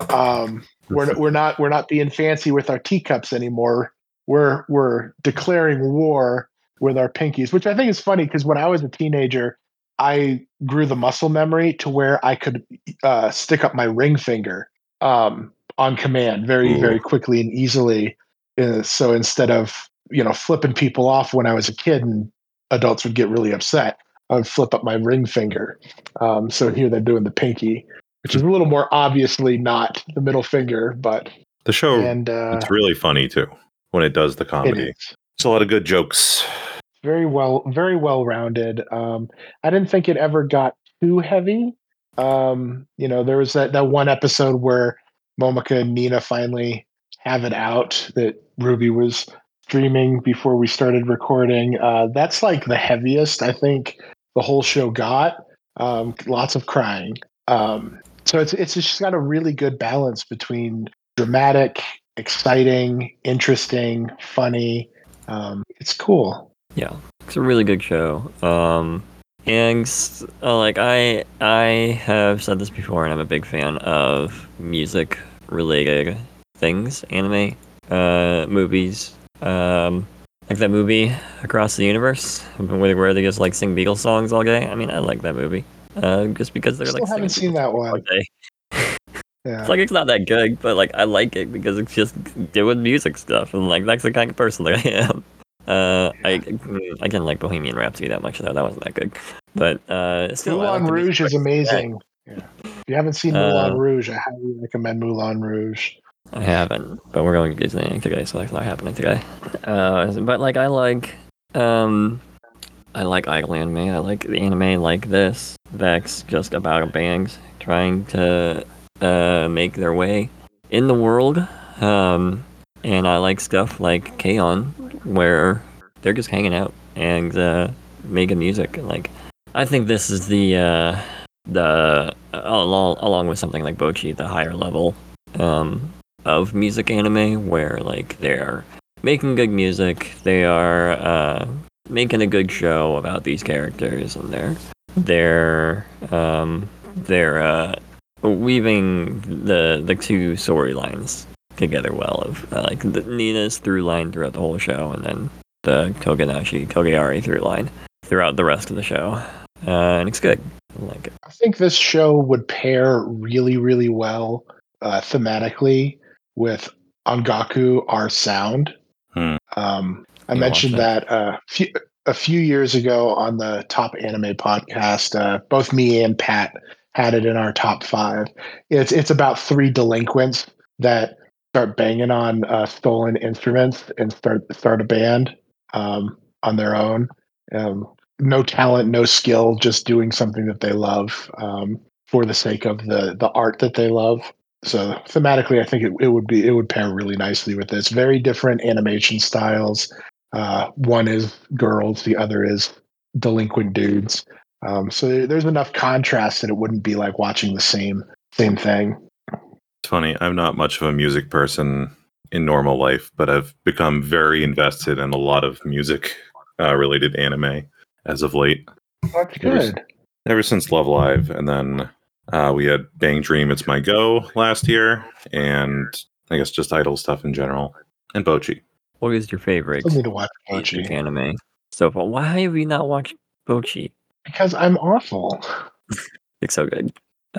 Um, we're we're not we're not being fancy with our teacups anymore. We're we're declaring war with our pinkies, which I think is funny because when I was a teenager, I grew the muscle memory to where I could uh, stick up my ring finger um, on command very Ooh. very quickly and easily. Uh, so instead of you know flipping people off when I was a kid and adults would get really upset, I would flip up my ring finger. Um, so here they're doing the pinky, which is a little more obviously not the middle finger, but The show, and uh, it's really funny too when it does the it comedy. is It's a lot of good jokes. very well very well rounded. Um, I didn't think it ever got too heavy. Um, you know, there was that that one episode where Momika and Nina finally have it out that Ruby was streaming before we started recording. Uh, that's like the heaviest I think the whole show got. Um, lots of crying. Um, so it's it's just got a really good balance between dramatic, exciting, interesting, funny. Um, it's cool. Yeah, it's a really good show. Um, and uh, like I, I have said this before, and I'm a big fan of music-related things, anime, uh, movies. Um, like that movie Across the Universe, where where they just like sing Beatles songs all day. I mean, I like that movie. Uh, just because they're Still like haven't singing seen that Beatles songs all one. day. Yeah. It's like it's not that good, but like I like it because it's just doing music stuff, and like that's the kind of person that I am. Uh, I I didn't like Bohemian Rhapsody that much though. That wasn't that good, but uh, still, I like Moulin the music Rouge is right. amazing. Yeah. If you haven't seen Uh, Moulin Rouge, I highly recommend Moulin Rouge. I haven't, but we're going to Disney today, so that's not happening today. Uh, but like I like, um, I like idol anime. I like the anime like this that's just about a band trying to uh, make their way in the world. Um, and I like stuff like K-On, where they're just hanging out and uh, making music. Like, I think this is the uh, the along along with something like Bocchi, the higher level um, of music anime, where like they're making good music, they are uh, making a good show about these characters, and they're they're um, they're uh, weaving the the two storylines together well, of uh, like the Nina's through line throughout the whole show, and then the Togenashi Togeari through line throughout the rest of the show, uh, and it's good. I like it. I think this show would pair really, really well uh, thematically with Angaku Our Sound. Hmm. Um, I You mentioned watch that uh, few, a few years ago on the Top Anime podcast. Uh, both me and Pat had it in our top five. It's it's about three delinquents that start banging on uh, stolen instruments and start start a band um, on their own. Um, no talent, no skill, just doing something that they love um, for the sake of the the art that they love. So thematically, I think it, it would be it would pair really nicely with this. Very different animation styles. Uh, one is girls, the other is delinquent dudes. Um, so there's enough contrast that it wouldn't be like watching the same same thing. It's funny. I'm not much of a music person in normal life, but I've become very invested in a lot of music uh, related anime as of late. That's Ever, good. ever since Love Live, and then uh, we had Bang Dream, It's My Go last year, and I guess just idol stuff in general, and Bocchi. What is your favorite Still need to watch music Bocchi anime so far? Why have you not watched Bocchi? because I'm awful. It's so good.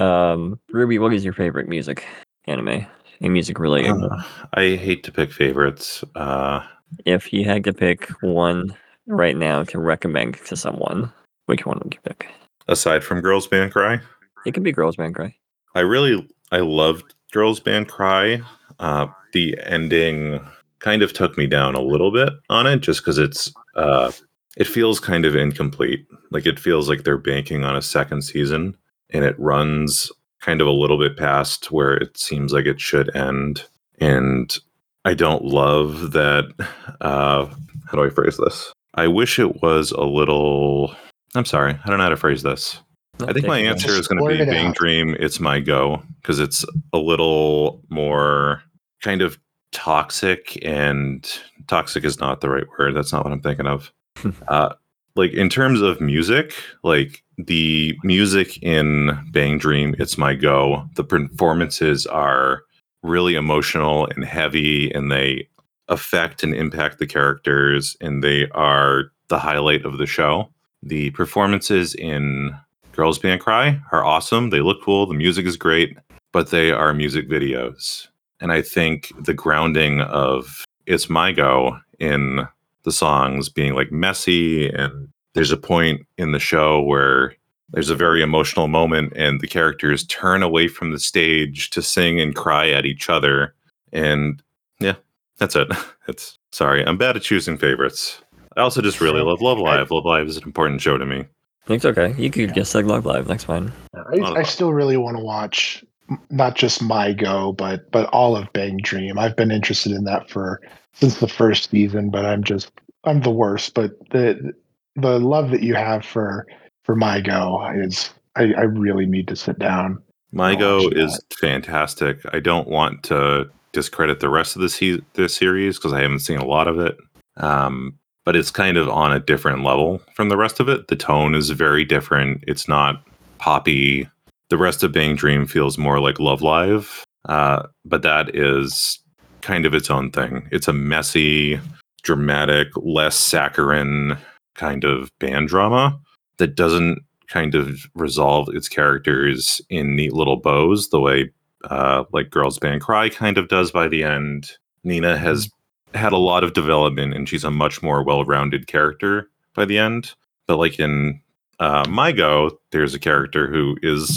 Um, Ruby, what is your favorite music anime? A music related. Uh, I hate to pick favorites. Uh, If you had to pick one right now to recommend to someone, which one would you pick? aside from Girls Band Cry, It could be Girls Band Cry. I really I loved Girls Band Cry. Uh, the ending kind of took me down a little bit on it, just because it's uh, it feels kind of incomplete. Like it feels like they're banking on a second season, and it runs kind of a little bit past where it seems like it should end. And I don't love that. Uh, how do I phrase this? I wish it was a little. I'm sorry, I don't know how to phrase this. I think my answer is going to be Bang Dream, It's My Go, because it's a little more kind of toxic, and toxic is not the right word. That's not what I'm thinking of. uh, like in terms of music, like the music in Bang Dream, It's My Go, the performances are really emotional and heavy, and they affect and impact the characters, and they are the highlight of the show. The performances in Girls Band Cry are awesome. They look cool. The music is great, but they are music videos. And I think the grounding of It's My Go in the songs being like messy, and there's a point in the show where there's a very emotional moment and the characters turn away from the stage to sing and cry at each other. And yeah, that's it. It's sorry. I'm bad at choosing favorites. I also just really love Love Live. Love Live is an important show to me. It's okay. You could just say Love Live. That's fine. I, I still really want to watch not just My Go, but but all of Bang Dream. I've been interested in that for since the first season, but I'm just I'm the worst. But the the love that you have for for My Go is I, I really need to sit down. My Go watch is that. fantastic. I don't want to discredit the rest of the se- this series because I haven't seen a lot of it. Um, but it's kind of on a different level from the rest of it. The tone is very different. It's not poppy. The rest of Bang Dream feels more like Love Live, uh, but that is kind of its own thing. It's a messy, dramatic, less saccharine kind of band drama that doesn't kind of resolve its characters in neat little bows the way uh, like Girls Band Cry kind of does by the end. Nina has had a lot of development, and she's a much more well-rounded character by the end. But like in uh, My Go, there's a character who is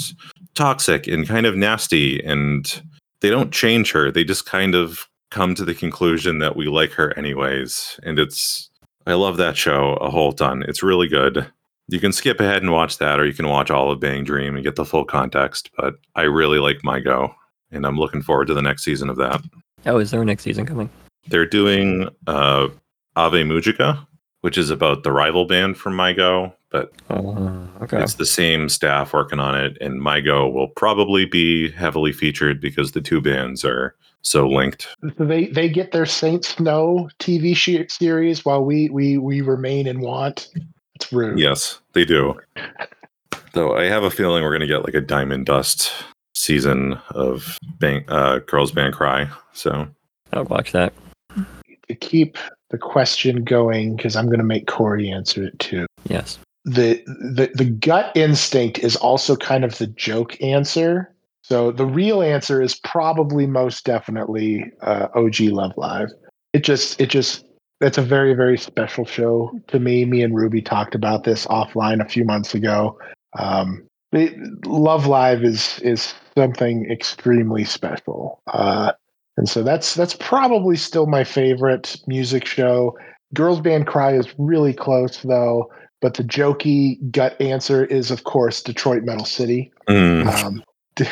toxic and kind of nasty, and they don't change her. They just kind of come to the conclusion that we like her anyways. And it's, I love that show a whole ton. It's really good. You can skip ahead and watch that, or you can watch all of Bang Dream and get the full context. But I really like My Go, and I'm looking forward to the next season of that. Oh, is there a next season coming? They're doing uh, Ave Mujica, which is about the rival band from My Go, but uh, okay. It's the same staff working on it, and My Go will probably be heavily featured because the two bands are so linked. So they, they get their Saint Snow T V sh- series while we, we, we remain in want. It's rude. Yes, they do. Though I have a feeling we're going to get like a Diamond Dust season of bang, uh, Girls Band Cry. So I'll watch that. To keep the question going, because I'm going to make Corey answer it too. Yes. The, the the gut instinct is also kind of the joke answer. So the real answer is probably most definitely uh, O G Love Live. It just it just it's a very very special show to me. Me and Ruby talked about this offline a few months ago. Um, it, Love Live is is something extremely special, uh, and so that's that's probably still my favorite music show. Girls Band Cry is really close though. But the jokey gut answer is, of course, Detroit Metal City. Mm. Um,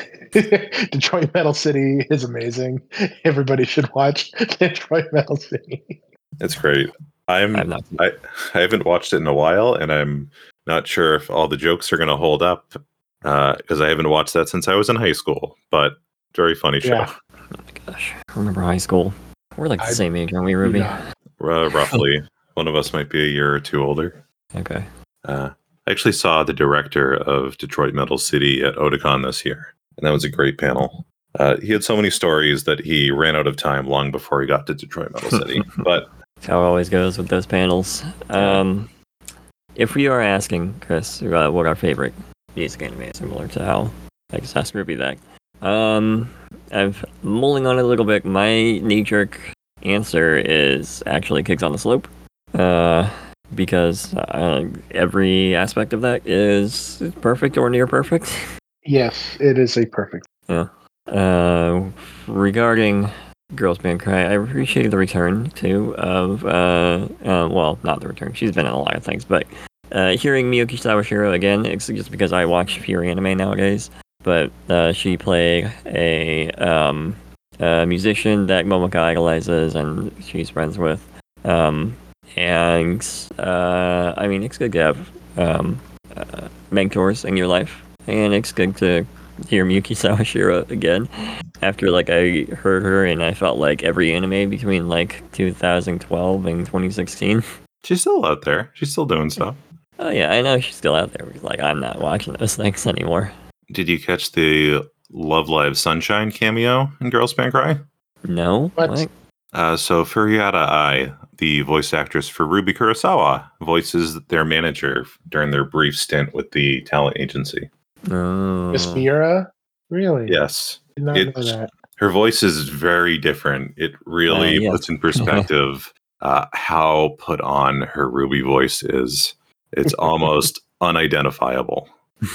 Detroit Metal City is amazing. Everybody should watch Detroit Metal City. It's great. I'm I'm not. I, I haven't watched it in a while, and I'm not sure if all the jokes are going to hold up because uh, I haven't watched that since I was in high school. But very funny show. Yeah. Oh my gosh, I remember high school. We're like the I- same age, aren't we, Ruby? Yeah. Uh, roughly, one of us might be a year or two older. Okay. Uh, I actually saw the director of Detroit Metal City at Otakon this year, and that was a great panel. Uh, he had so many stories that he ran out of time long before he got to Detroit Metal City. But That's how it always goes with those panels. Um, if we are asking, Chris, uh, what our favorite music anime is, similar to how I just asked Ruby that, um, I've mulling on it a little bit. My knee-jerk answer is actually Kicks on the Slope. Uh... Because uh, every aspect of that is perfect or near perfect. Yes, it is a perfect. Yeah. Uh, regarding Girls Band Cry, I appreciate the return too of uh, uh, well, not the return. She's been in a lot of things, but uh, hearing Miyuki Sawashiro again, it's just because I watch fewer anime nowadays. But uh, she played a um, a musician that Momoko idolizes and she's friends with. Um, And, uh, I mean, it's good to have um, uh, mentors in your life. And it's good to hear Miyuki Sawashiro again. After, like, I heard her and I felt like every anime between, like, two thousand twelve and twenty sixteen. she's still out there. She's still doing stuff. Oh, yeah, I know she's still out there. Like, I'm not watching those things anymore. Did you catch the Love Live Sunshine cameo in Girls Band Cry? No? What? What? Uh, so Furiata Ai, the voice actress for Ruby Kurosawa, voices their manager during their brief stint with the talent agency. No. Miss Mira? Really? Yes. Did not It- know that. Her voice is very different. It really Uh, yes. puts in perspective uh, how put on her Ruby voice is. It's almost unidentifiable.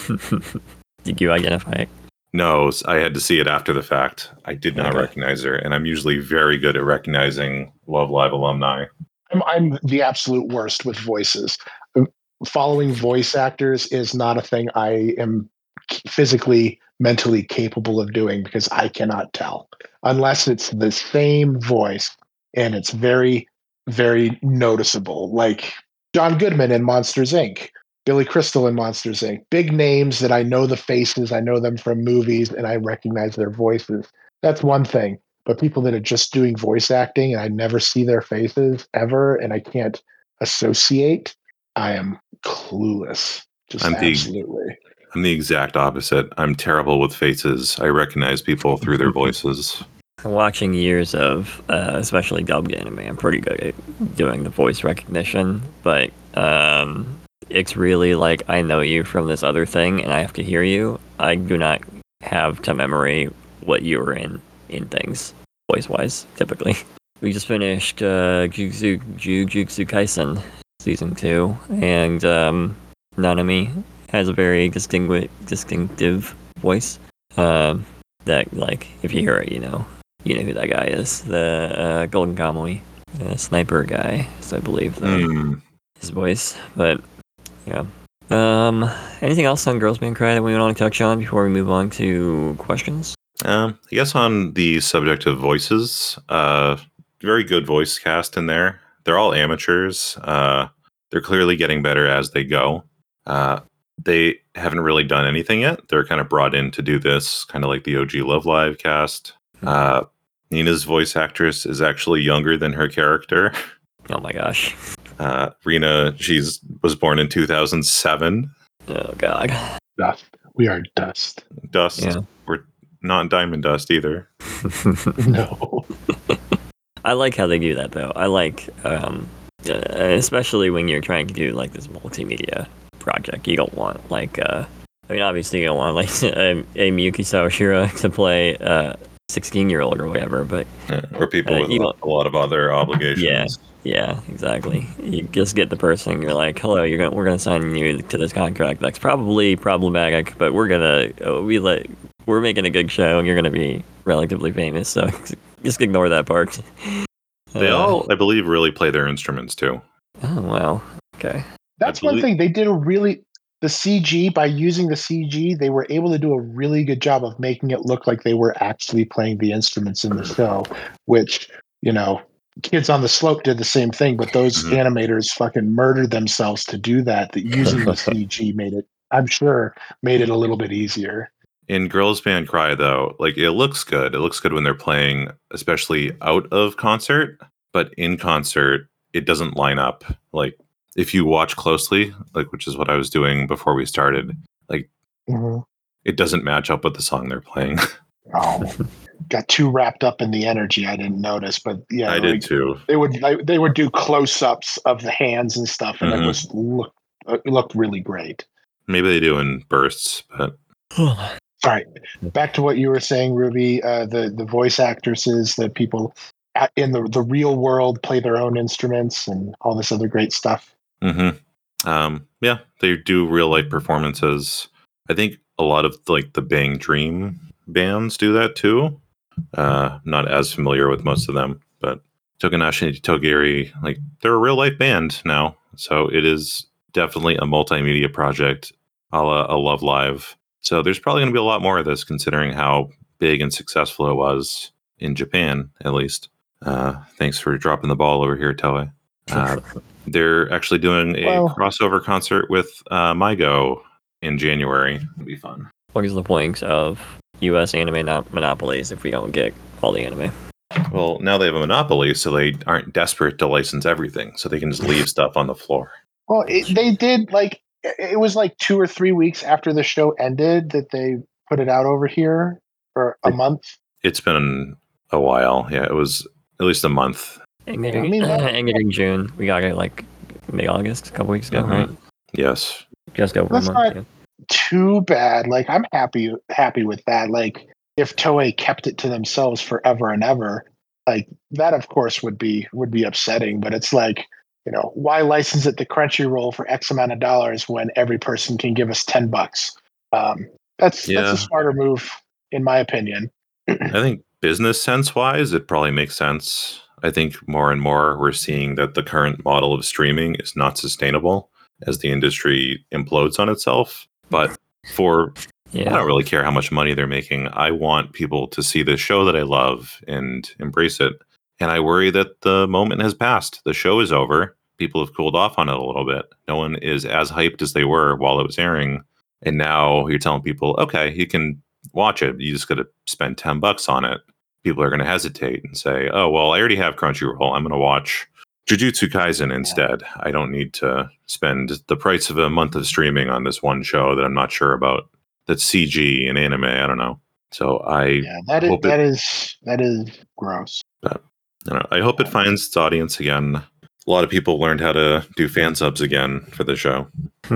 Did you identify it? No, I had to see it after the fact. I did not Okay. recognize her, and I'm usually very good at recognizing Love Live alumni. I'm, I'm the absolute worst with voices. Following voice actors is not a thing I am physically, mentally capable of doing because I cannot tell unless it's the same voice and it's very, very noticeable. Like John Goodman in Monsters, Incorporated, Billy Crystal in Monsters, Incorporated. Big names that I know the faces, I know them from movies, and I recognize their voices. That's one thing. But people that are just doing voice acting and I never see their faces ever and I can't associate, I am clueless. Just I'm the- absolutely. I'm the exact opposite. I'm terrible with faces. I recognize people through their voices. Watching years of, uh, especially dubbed anime, I'm pretty good at doing the voice recognition, but um, it's really like I know you from this other thing and I have to hear you. I do not have to memory what you were in in things, voice-wise, typically. We just finished uh, Jujutsu, Jujutsu Kaisen Season two, and um, Nanami has a very distingu- distinctive voice. Um, that like if you hear it, you know, you know who that guy is. The uh, Golden Kamuy, the sniper guy. So I believe the, Mm. his voice. But yeah. Um, anything else on Girls Band Cry that we want to touch on before we move on to questions? Um, I guess on the subject of voices, uh, very good voice cast in there. They're all amateurs. Uh, they're clearly getting better as they go. Uh, they haven't really done anything yet. They're kind of brought in to do this, kind of like the O G Love Live cast. Uh, Nina's voice actress is actually younger than her character. Oh my gosh. Uh, Rena, she's was born in two thousand seven. Oh god. Dust. We are dust. Dust. Yeah. We're not Diamond Dust either. No. I like how they do that though. I like, um, uh, especially when you're trying to do like this multimedia project. You don't want like, uh, I mean, obviously you don't want like a, a Miyuki Sawashiro to play a sixteen-year-old or whatever, but Yeah, or people Uh, with you a don't- a lot of other obligations. Yeah. yeah, exactly. You just get the person. You're like, hello, you're gonna we're gonna sign you to this contract. That's probably problematic, but we're gonna uh, we let we're making a good show, and you're gonna be relatively famous. So just ignore that part. They Uh, all, I believe, really play their instruments too. Oh wow. Okay. That's I one believe- thing they did a really the C G by using the C G they were able to do a really good job of making it look like they were actually playing the instruments in the show, which you know Kids on the Slope did the same thing, but those Mhm. animators fucking murdered themselves to do that. That using the C G made it, I'm sure, made it a little bit easier. In Girls Band Cry, though, like it looks good. It looks good when they're playing, especially out of concert. But in concert, it doesn't line up. Like if you watch closely, like which is what I was doing before we started, like it doesn't match up with the song they're playing. Oh, got too wrapped up in the energy. I didn't notice, but yeah, I like, did too. They would like, they would do close ups of the hands and stuff, and Mhm. it was look it looked really great. Maybe they do in bursts, but All right, back to what you were saying, Ruby. Uh, the the voice actresses, the people at, in the the real world play their own instruments and all this other great stuff. hmm um, yeah, they do real life performances. I think a lot of like the Bang Dream bands do that too. Uh, not as familiar with most of them, but Tokunashi and Togiri, like they're a real life band now. So it is definitely a multimedia project, a la a Love Live. So there's probably going to be a lot more of this, considering how big and successful it was in Japan, at least. Uh, thanks for dropping the ball over here, Toei. Uh, they're actually doing a Well- crossover concert with uh, MyGo in January. It'll be fun. What is the point of U S anime not monopolies if we don't get all the anime? Well, now they have a monopoly, so they aren't desperate to license everything, so they can just leave stuff on the floor. Well, it, they did like it was like two or three weeks after the show ended that they put it out over here for a It- month. It's been a while. Yeah, it was at least a month. And I getting, mean, that- and getting June. We got it like May August, a couple weeks ago, Mhm. right? Yes. Just over That's a month. not- yeah. Too bad. Like I'm happy happy with that. Like if Toei kept it to themselves forever and ever, like that of course would be would be upsetting. But it's like, you know, why license it to Crunchyroll for X amount of dollars when every person can give us ten bucks? Um, that's Yeah. that's a smarter move, in my opinion. I think business sense wise, it probably makes sense. I think more and more we're seeing that the current model of streaming is not sustainable as the industry implodes on itself. But for I Yeah. don't really care how much money they're making. I want people to see the show that I love and embrace it. And I worry that the moment has passed. The show is over. People have cooled off on it a little bit. No one is as hyped as they were while it was airing. And now you're telling people, okay, you can watch it. You just got to spend ten bucks on it. People are going to hesitate and say, oh, well, I already have Crunchyroll. I'm going to watch Jujutsu Kaisen instead. I don't need to spend the price of a month of streaming on this one show that I'm not sure about. That's C G and anime. I don't know. So I, Yeah, that is hope it- that is that is gross. I, don't know, I hope it finds its audience again. A lot of people learned how to do fan subs again for the show.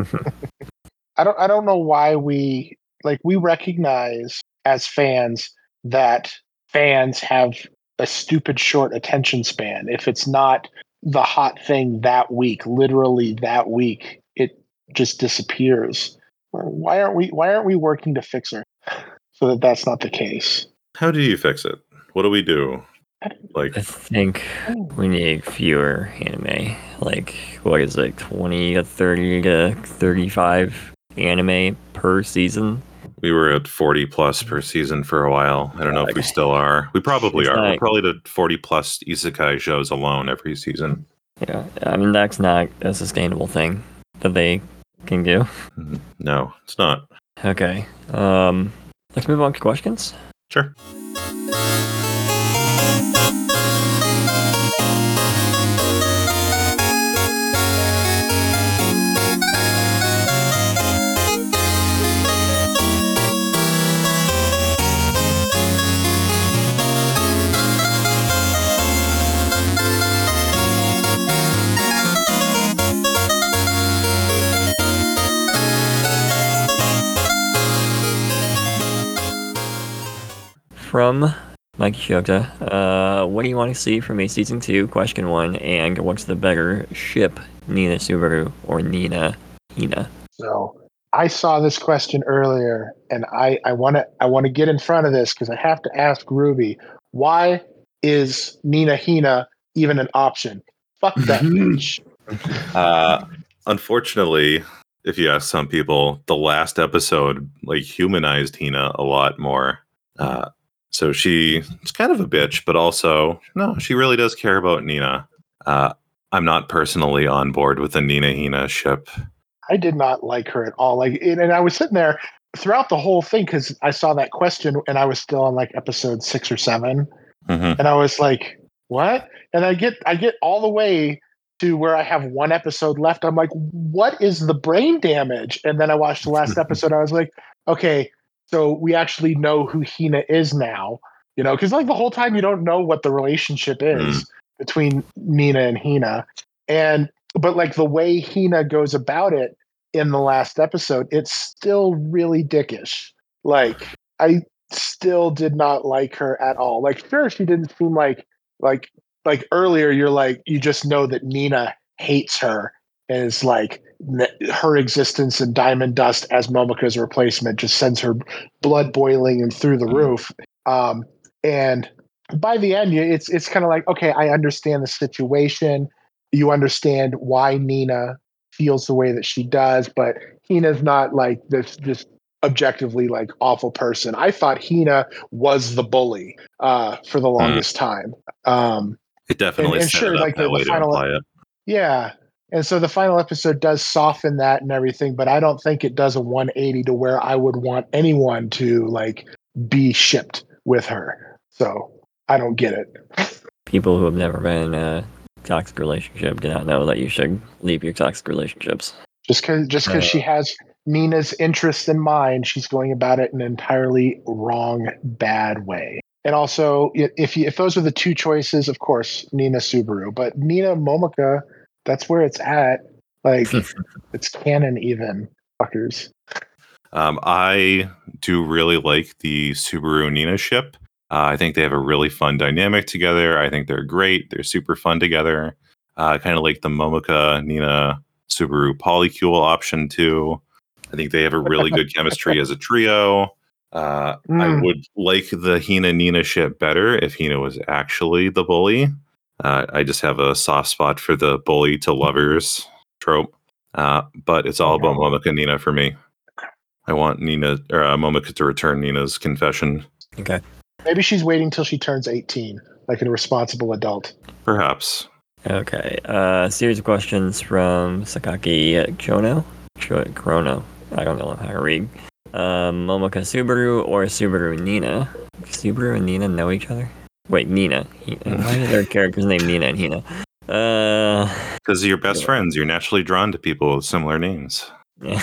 I don't I don't know why we like we recognize as fans that fans have a stupid short attention span. If it's not the hot thing that week, literally that week, it just disappears. Why aren't we Why aren't we working to fix her so that that's not the case? How do you fix it? What do we do? Like, I think we need fewer anime. Like, what is it, twenty to thirty to thirty-five anime per season? we were at forty plus per season for a while. I don't know if we still are. We probably It's are. not- We're probably to forty plus isekai shows alone every season. Yeah, I mean, that's not a sustainable thing that they can do. Mhm. No, it's not. Okay, um, let's move on to questions. Sure. From Mike Shota, uh, what do you want to see from a season two? Question one, and what's the better ship, Nina Subaru or Nina Hina? So I saw this question earlier, and I I want to I want to get in front of this because I have to ask Ruby, why is Nina Hina even an option? Fuck that bitch. Uh, unfortunately, if you ask some people, the last episode like humanized Hina a lot more. Uh, so she's kind of a bitch, but also no, she really does care about Nina. Uh, I'm not personally on board with the Nina Hina ship. I did not like her at all. Like, and, and I was sitting there throughout the whole thing because I saw that question, and I was still on like episode six or seven, Mhm. and I was like, "What?" And I get I get all the way to where I have one episode left. I'm like, "What is the brain damage?" And then I watched the last episode. I was like, "Okay, so we actually know who Hina is now." You know, because like the whole time you don't know what the relationship is between Nina and Hina, and but like the way Hina goes about it in the last episode, it's still really dickish. Like I still did not like her at all. Like sure, she didn't seem like like like earlier. You're like you just know that Nina hates her and is like n- her existence in Diamond Dust as Momoka's replacement just sends her blood boiling and through the Mhm. roof. Um, and by the end, you- it's it's kind of like okay, I understand the situation. You understand why Nina feels the way that she does, but Hina's not like this this objectively like awful person. I thought Hina was the bully uh, for the longest time. Um, It definitely And- and set sure, it up like, that the- the way to final- imply it. yeah. And so the final episode does soften that and everything, but I don't think it does a one eighty to where I would want anyone to like be shipped with her. So I don't get it. People who have never been in a toxic relationship do not know that you should leave your toxic relationships. Just because just because Uh, she has Nina's interests in mind, she's going about it in an entirely wrong, bad way. And also, i- if you, if those are the two choices, of course, Nina Subaru, but Nina Momoka, that's where it's at. Like it's canon, even fuckers. Um, I do really like the Subaru Nina ship. Uh, I think they have a really fun dynamic together. I think they're great. They're super fun together. Uh, kind of like the Momoka Nina Subaru polycule option too. I think they have a really good chemistry as a trio. Uh, I Mm. would like the Hina Nina ship better if Hina was actually the bully. Uh, I just have a soft spot for the bully to lovers trope. Uh, but it's all about Momoka Nina for me. I want Nina or uh, Momoka to return Nina's confession. Okay. Maybe she's waiting till she turns eighteen, like a responsible adult. Perhaps. Okay. Uh, series of questions from Sakaki Chono. Ch- Chrono. I don't know how to read. Um, Momoka Subaru or Subaru Nina. Subaru and Nina know each other? Wait, Nina. He- Why are their characters named Nina and Hina? Uh, Because you're best Yeah. friends. You're naturally drawn to people with similar names. yeah.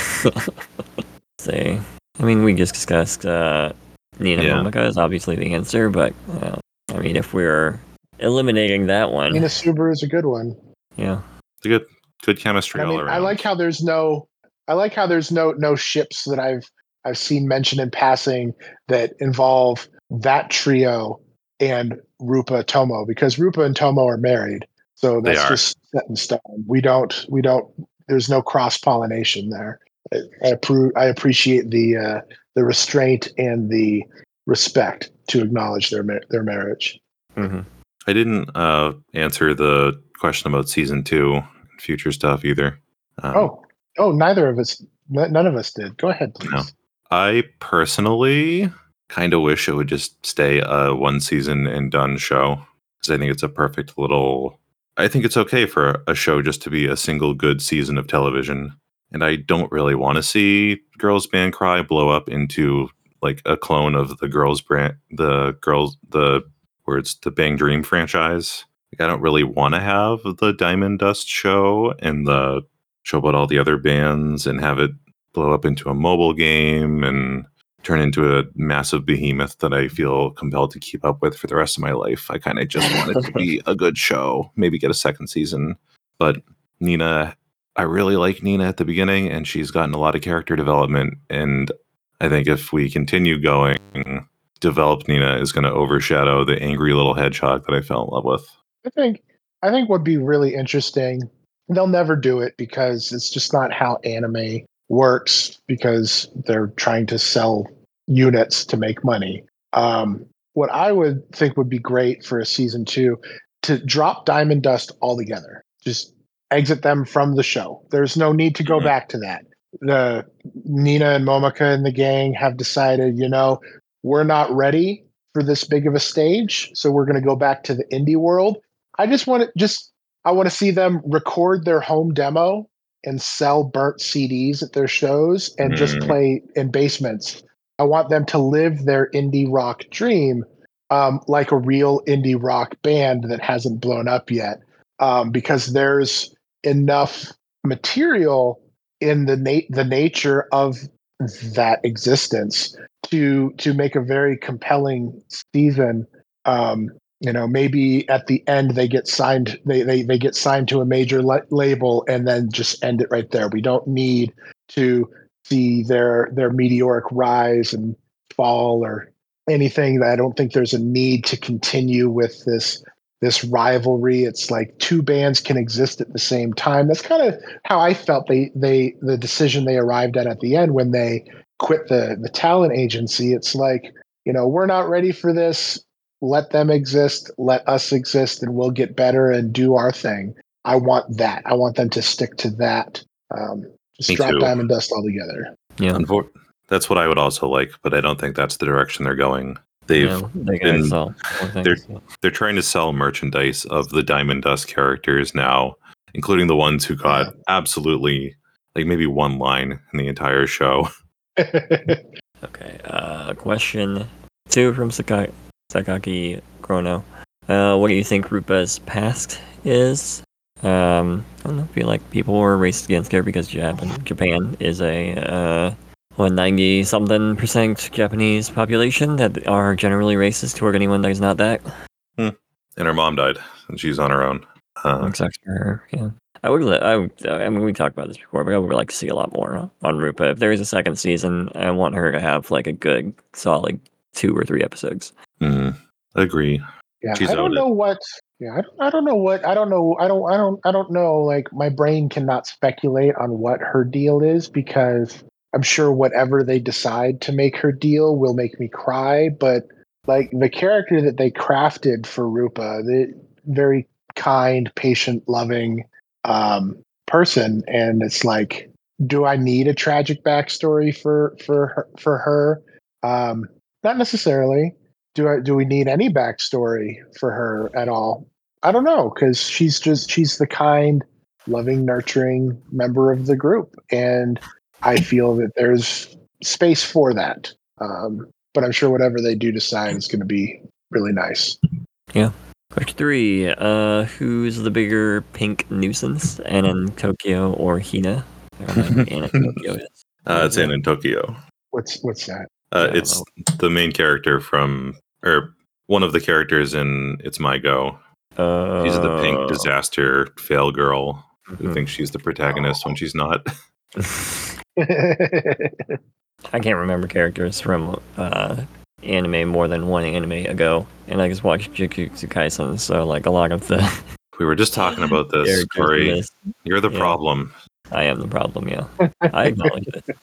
See. I mean, we just discussed uh, Nina Yeah. Momoka is obviously the answer, but uh, I mean, if we're eliminating that one, Nina Subaru is a good one. yeah. It's a good good chemistry I all mean, around. I like how there's no, I like how there's no no ships that I've I've seen mentioned in passing that involve that trio and Rupa Tomo because Rupa and Tomo are married, so They that's are. just set in stone. We don't we don't. There's no cross pollination there. I, I, appro- I appreciate the uh, the restraint and the respect to acknowledge their mar- their marriage. Mm-hmm. I didn't uh, answer the question about season two future stuff either. Um, oh, oh, neither of us, n- none of us did. Go ahead, please. No. I personally kind of wish it would just stay a one season and done show, because I think it's a perfect little. I think it's okay for a show just to be a single good season of television, and I don't really want to see Girls Band Cry blow up into like a clone of the Girls brand, the girls, the words, the Bang Dream franchise. Like, I don't really want to have the Diamond Dust show and the show about all the other bands and have it blow up into a mobile game and turn into a massive behemoth that I feel compelled to keep up with for the rest of my life. I kind of just want it to be a good show, maybe get a second season. But Nina, I really like Nina at the beginning, and she's gotten a lot of character development. And I think if we continue going, developed Nina is going to overshadow the angry little hedgehog that I fell in love with. I think I think would be really interesting. They'll never do it because it's just not how anime works, because they're trying to sell units to make money. Um, what I would think would be great for a season two, to drop Diamond Dust altogether. Just exit them from the show. There's no need to go Mhm. back to that. The Nina and Momoka and the gang have decided, you know, we're not ready for this big of a stage, so we're going to go back to the indie world. I just want to just I want to see them record their home demo and sell burnt C Ds at their shows and just Mm. play in basements. I want them to live their indie rock dream, um, like a real indie rock band that hasn't blown up yet, um, because there's enough material in the na- the nature of that existence to to make a very compelling season. Um, you know, maybe at the end they get signed, they they, they get signed to a major la- label, and then just end it right there. We don't need to see their their meteoric rise and fall or anything. That I don't think there's a need to continue with this this rivalry. It's like two bands can exist at the same time. That's kind of how I felt they they the decision they arrived at at the end when they quit the the talent agency. It's like, you know, we're not ready for this. Let them exist, let us exist, and we'll get better and do our thing. I want that. I want them to stick to that. Um, just Me drop too. Diamond Dust altogether. Yeah. Unfor- that's what I would also like, but I don't think that's the direction they're going. They've Yeah, they gotta been- sell more things. they're- They're trying to sell merchandise of the Diamond Dust characters now, including the ones who got absolutely like maybe one line in the entire show. Okay, uh, question two from Saka- Sakaki Chrono. Uh, what do you think Rupa's past is? Um, I don't know, I feel like people were racist against her because Japan, Japan is a, uh, what, ninety something percent Japanese population that are generally racist toward anyone that is not that. And her mom died, and she's on her own. Uh, That sucks for her, yeah. I would, li- I, would- I mean, we talked about this before, but I would like to see a lot more on Rupa. If there is a second season, I want her to have like a good, solid two or three episodes. mm, agree. Yeah, She's I don't owed it. know what. Yeah, I don't, I don't know what. I don't know. I don't. I don't. I don't know. Like, my brain cannot speculate on what her deal is, because I'm sure whatever they decide to make her deal will make me cry. But like, the character that they crafted for Rupa, the very kind, patient, loving um, person, and it's like, do I need a tragic backstory for for her, for her? Um, not necessarily. Do I do we need any backstory for her at all? I don't know, because she's just she's the kind, loving, nurturing member of the group, and I feel that there's space for that. Um, but I'm sure whatever they do decide is going to be really nice. Question three, uh, who's the bigger pink nuisance, Anna in Tokyo or Hina? I don't know who Anna in Tokyo is. Uh, it's in in Tokyo. What's what's that? Uh, Yeah, I don't it's the main character from, or one of the characters in It's My Go. Uh, She's the pink disaster fail girl who mhm. thinks she's the protagonist when she's not. I can't remember characters from uh, anime more than one anime ago, and I just watched Jujutsu Kaisen, so like a lot of the We were just talking about this, characters in Corey. this. You're the Yeah. problem. I am the problem, yeah. I acknowledge it.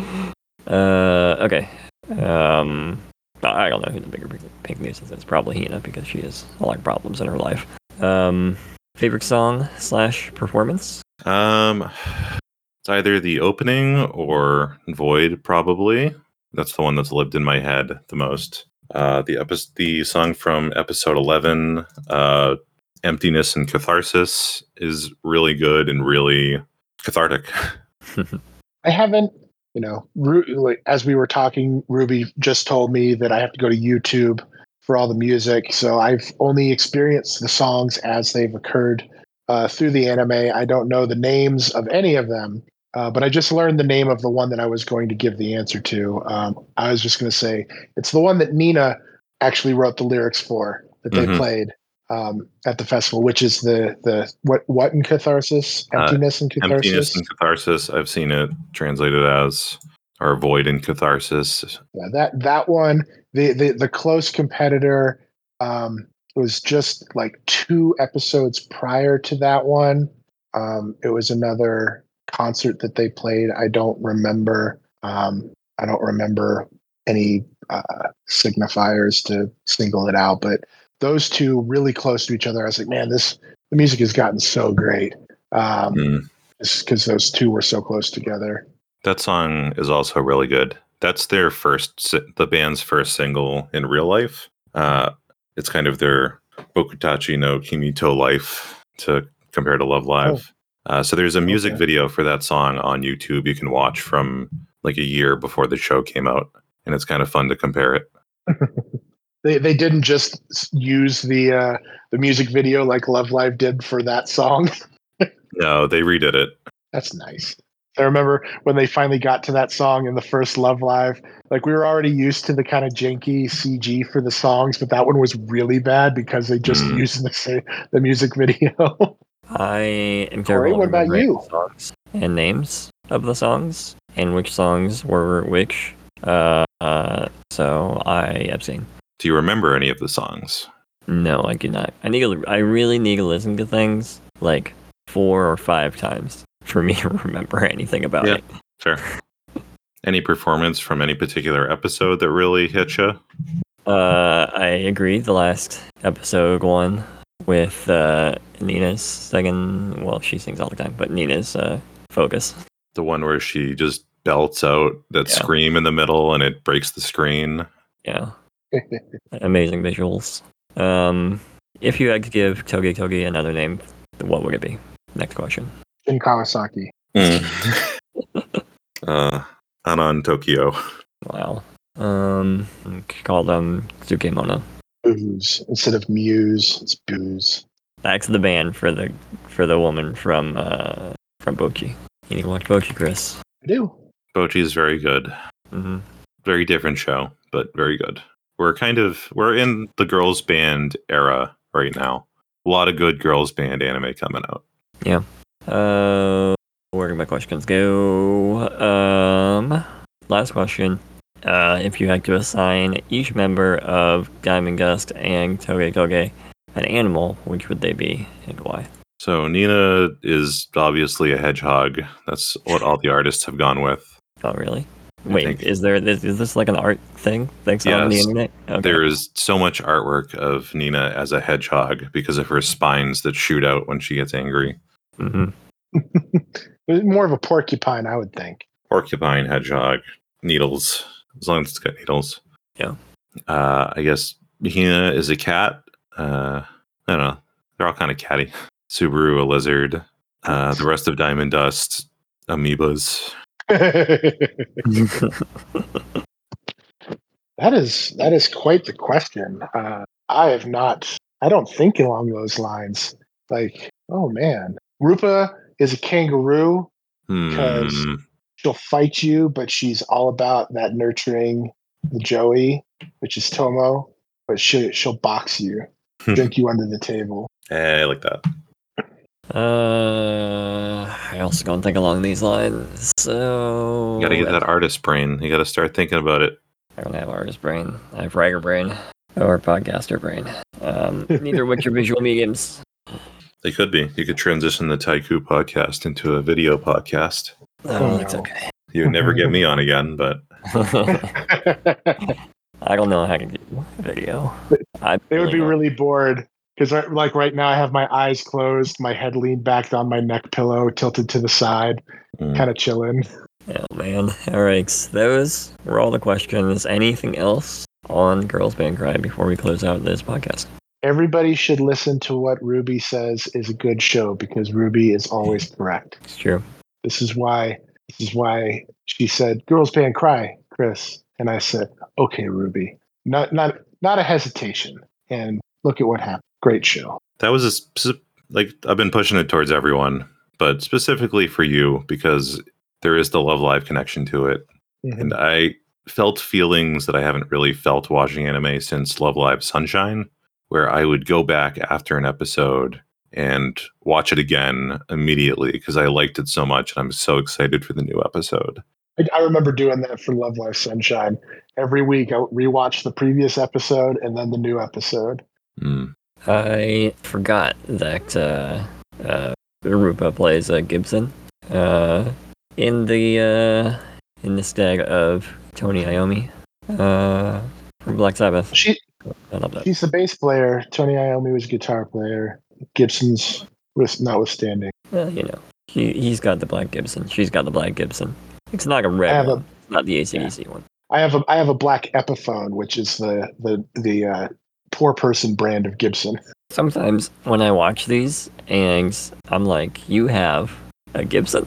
Uh, okay. Um, I don't know who the bigger pig news is. It's probably Hina because she has a lot of problems in her life. Um, favorite song slash performance? Um, it's either the opening or Void, probably. That's the one that's lived in my head the most. Uh, the epi- the song from episode eleven, uh, Emptiness and Catharsis, is really good and really cathartic. I haven't, you know, Ru- like, as we were talking, Ruby just told me that I have to go to YouTube for all the music. So I've only experienced the songs as they've occurred uh, through the anime. I don't know the names of any of them, uh, but I just learned the name of the one that I was going to give the answer to. Um, I was just going to say it's the one that Nina actually wrote the lyrics for that they Mhm. played um, at the festival, which is the the what what in Catharsis, Uh, emptiness and catharsis. Emptiness and Catharsis. I've seen it translated as, or Void and Catharsis. Yeah, that that one, the the, the close competitor um, was just like two episodes prior to that one. Um, it was another concert that they played. I don't remember. Um, I don't remember any uh, signifiers to single it out, but those two really close to each other. I was like, man, this the music has gotten so great um, Mm. just because those two were so close together. That song is also really good. That's their first, si- the band's first single in real life. Uh, it's kind of their Bokutachi no Kimito life to compare to Love Live. Uh, so there's a music Okay. video for that song on YouTube you can watch from like a year before the show came out, and it's kind of fun to compare it. They they didn't just s- use the uh, the music video like Love Live did for that song. No, they redid it. That's nice. I remember when they finally got to that song in the first Love Live. Like we were already used to the kind of janky C G for the songs, but that one was really bad because they just Mm. used the sa- the music video. I am Corey, terrible what at about remembering you? songs and names of the songs and which songs were which. Uh, uh, so I abstain. Do you remember any of the songs? No, I do not. I need. To, I really need to listen to things like four or five times for me to remember anything about Yeah. it. Sure. Any performance from any particular episode that really hit you? Uh, I agree. The last episode one with uh, Nina's singing. Well, she sings all the time, but Nina's uh, focus. The one where she just belts out that Yeah. scream in the middle and it breaks the screen. Yeah, amazing visuals. Um, if you had to give Toge Toge another name, what would it be? Next question. In Kawasaki. uh, Anan Tokyo. Wow. Um, call them Tsukemono. Booze. Instead of Muse, it's booze. That's the band for the for the woman from uh from Bochi. You need to watch Bochi, Chris. I do. Bochi is very good. Mm-hmm. Very different show, but very good. We're kind of we're in the girls band era right now. A lot of good girls band anime coming out. Yeah. Uh, where do my questions go? Um, last question. Uh, if you had to assign each member of Diamond Dust and Toge Toge an animal, which would they be and why? So Nina is obviously a hedgehog. That's what all the artists have gone with. Oh, really? I Wait, think- is there is, is this like an art thing that's on the Yes. internet? Okay. There is so much artwork of Nina as a hedgehog because of her spines that shoot out when she gets angry. Mm-hmm. More of a porcupine, I would think. Porcupine, hedgehog, needles. As long as it's got needles. Yeah. Uh, I guess Hina is a cat. Uh, I don't know. They're all kind of catty. Subaru, a lizard. Uh, the rest of Diamond Dust, amoebas. That is that is quite the question. Uh, I have not. I don't think along those lines. Like, oh man, Rupa is a kangaroo. Hmm. She'll fight you, but she's all about that nurturing the Joey, which is Tomo. But she she'll box you, drink you under the table. Hey, I like that. Uh, I also don't think along these lines. So You gotta get that artist brain. You gotta start thinking about it. I don't have artist brain. I have writer brain or podcaster brain. Um, neither of which are visual mediums. They could be. You could transition the Taiku podcast into a video podcast. Oh, Oh, that's no. okay. You would never get me on again, but I don't know how to do video. I They would be don't- really bored because, like, right now I have my eyes closed, my head leaned back on my neck pillow, tilted to the side, mm. kind of chilling. Oh man. All right. Those were all the questions. Anything else on Girls Band Cry before we close out this podcast? Everybody should listen to what Ruby says is a good show because Ruby is always correct. It's true. This is why. This is why she said, "Girls Band Cry, Chris," and I said, "Okay, Ruby." Not not not a hesitation. And look at what happened. Great show. That was a speci- like I've been pushing it towards everyone, but specifically for you because there is the Love Live connection to it, Mhm. and I felt feelings that I haven't really felt watching anime since Love Live Sunshine, where I would go back after an episode and watch it again immediately because I liked it so much, and I'm so excited for the new episode. I, I remember doing that for Love Live Sunshine. Every week I would rewatch the previous episode and then the new episode. Mm. I forgot that uh, uh, Rupa plays uh, Gibson uh, in the uh, in the stag of Tony Iommi uh, from Black Sabbath. She I love that. He's the bass player. Tony Iommi was guitar player. Gibson's was notwithstanding. Well, you know, he he's got the black Gibson. She's got the black Gibson. It's not a I red have a- one. It's not the A C D C one. I have a I have a black Epiphone, which is the the the uh, poor person brand of Gibson. Sometimes when I watch these, and I'm like, "You have a Gibson."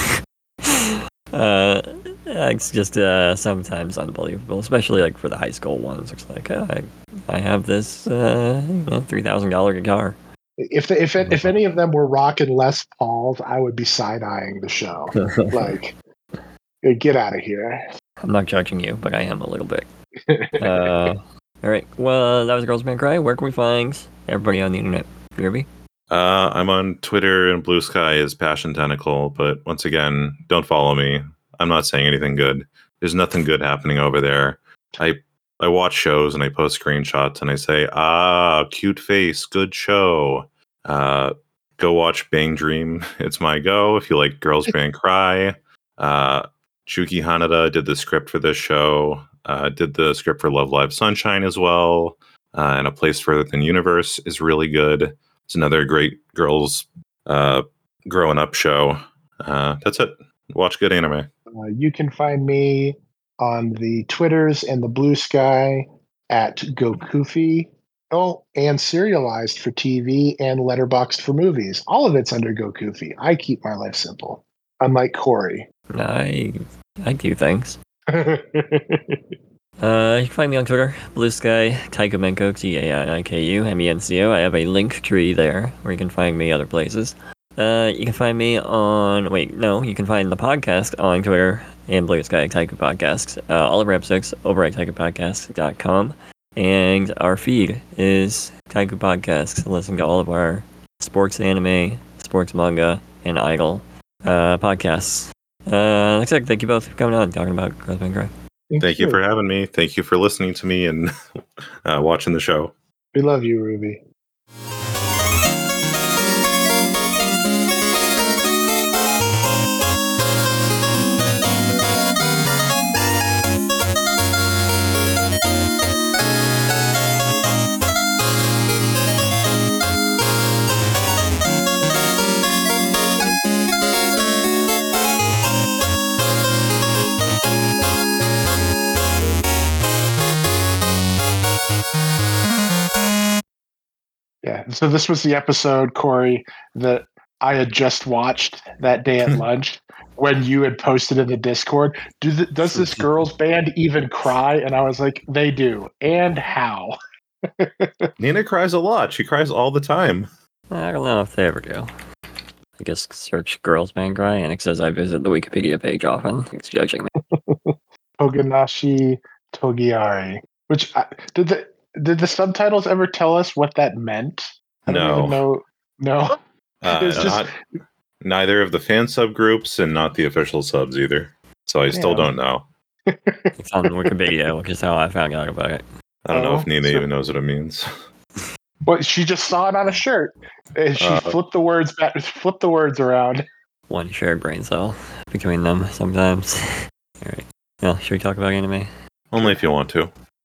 uh, it's just uh, sometimes unbelievable, especially like for the high school ones. It's like, oh, I I have this uh, you know, three thousand dollar guitar. If the, if it, if any of them were rocking Les Pauls, I would be side eyeing the show. Like, get out of here. I'm not judging you, but I am a little bit. Uh, all right. Well, that was Girls Band Cry. Where can we find everybody on the internet? Ruby? Uh, I'm on Twitter and Blue Sky as Passion Tentacle, but once again, don't follow me. I'm not saying anything good. There's nothing good happening over there. I I watch shows and I post screenshots and I say, ah, cute face, good show. Uh, go watch Bang Dream. It's my go. If you like Girls Band Cry. Uh, Shuki Hanada did the script for this show. Uh, did the script for Love Live Sunshine as well. Uh, and A Place Further Than Universe is really good. It's another great girls uh, growing up show. Uh, that's it. Watch good anime. Uh, you can find me on the Twitters and the Blue Sky at Gokufi. Oh, and Serialized for T V and Letterboxd for movies. All of it's under Gokufi. I keep my life simple, unlike Corey. I I do things. Uh, you can find me on Twitter, Blue Sky, Taiko Menko, T A I I K U, M E N C O. I have a link tree there where you can find me other places. Uh, you can find me on, wait, no, you can find the podcast on Twitter and Blue Sky, Taiko Podcasts. Uh, all of our episodes over at taiko podcast dot com. And our feed is Taiko Podcasts. Listen to all of our sports anime, sports manga, and idol uh, podcasts. Uh, like I said, thank you both for coming on, talking about Girls Band Cry. Thank you for having me. Thank you for listening to me and uh, watching the show. We love you, Ruby. Yeah. So this was the episode, Corey, that I had just watched that day at lunch when you had posted in the Discord. Do the, does this girls band even cry? And I was like, they do. And how? Nina cries a lot. She cries all the time. I don't know if they ever do. I guess search Girls Band Cry and it says I visit the Wikipedia page often. It's judging me. Toganashi Togiari. Which I, did the did the subtitles ever tell us what that meant? I don't No. even know. No. Uh, It's just- not, neither of the fan subgroups and not the official subs either. So I still Yeah. don't know. It's on Wikipedia, which is how I found out about it. I don't know Oh, if Nina so- even knows what it means. But she just saw it on a shirt, and she Uh, flipped the words back, flipped the words around. One shared brain cell between them sometimes. All right. Well, should we talk about anime? Only if you want to.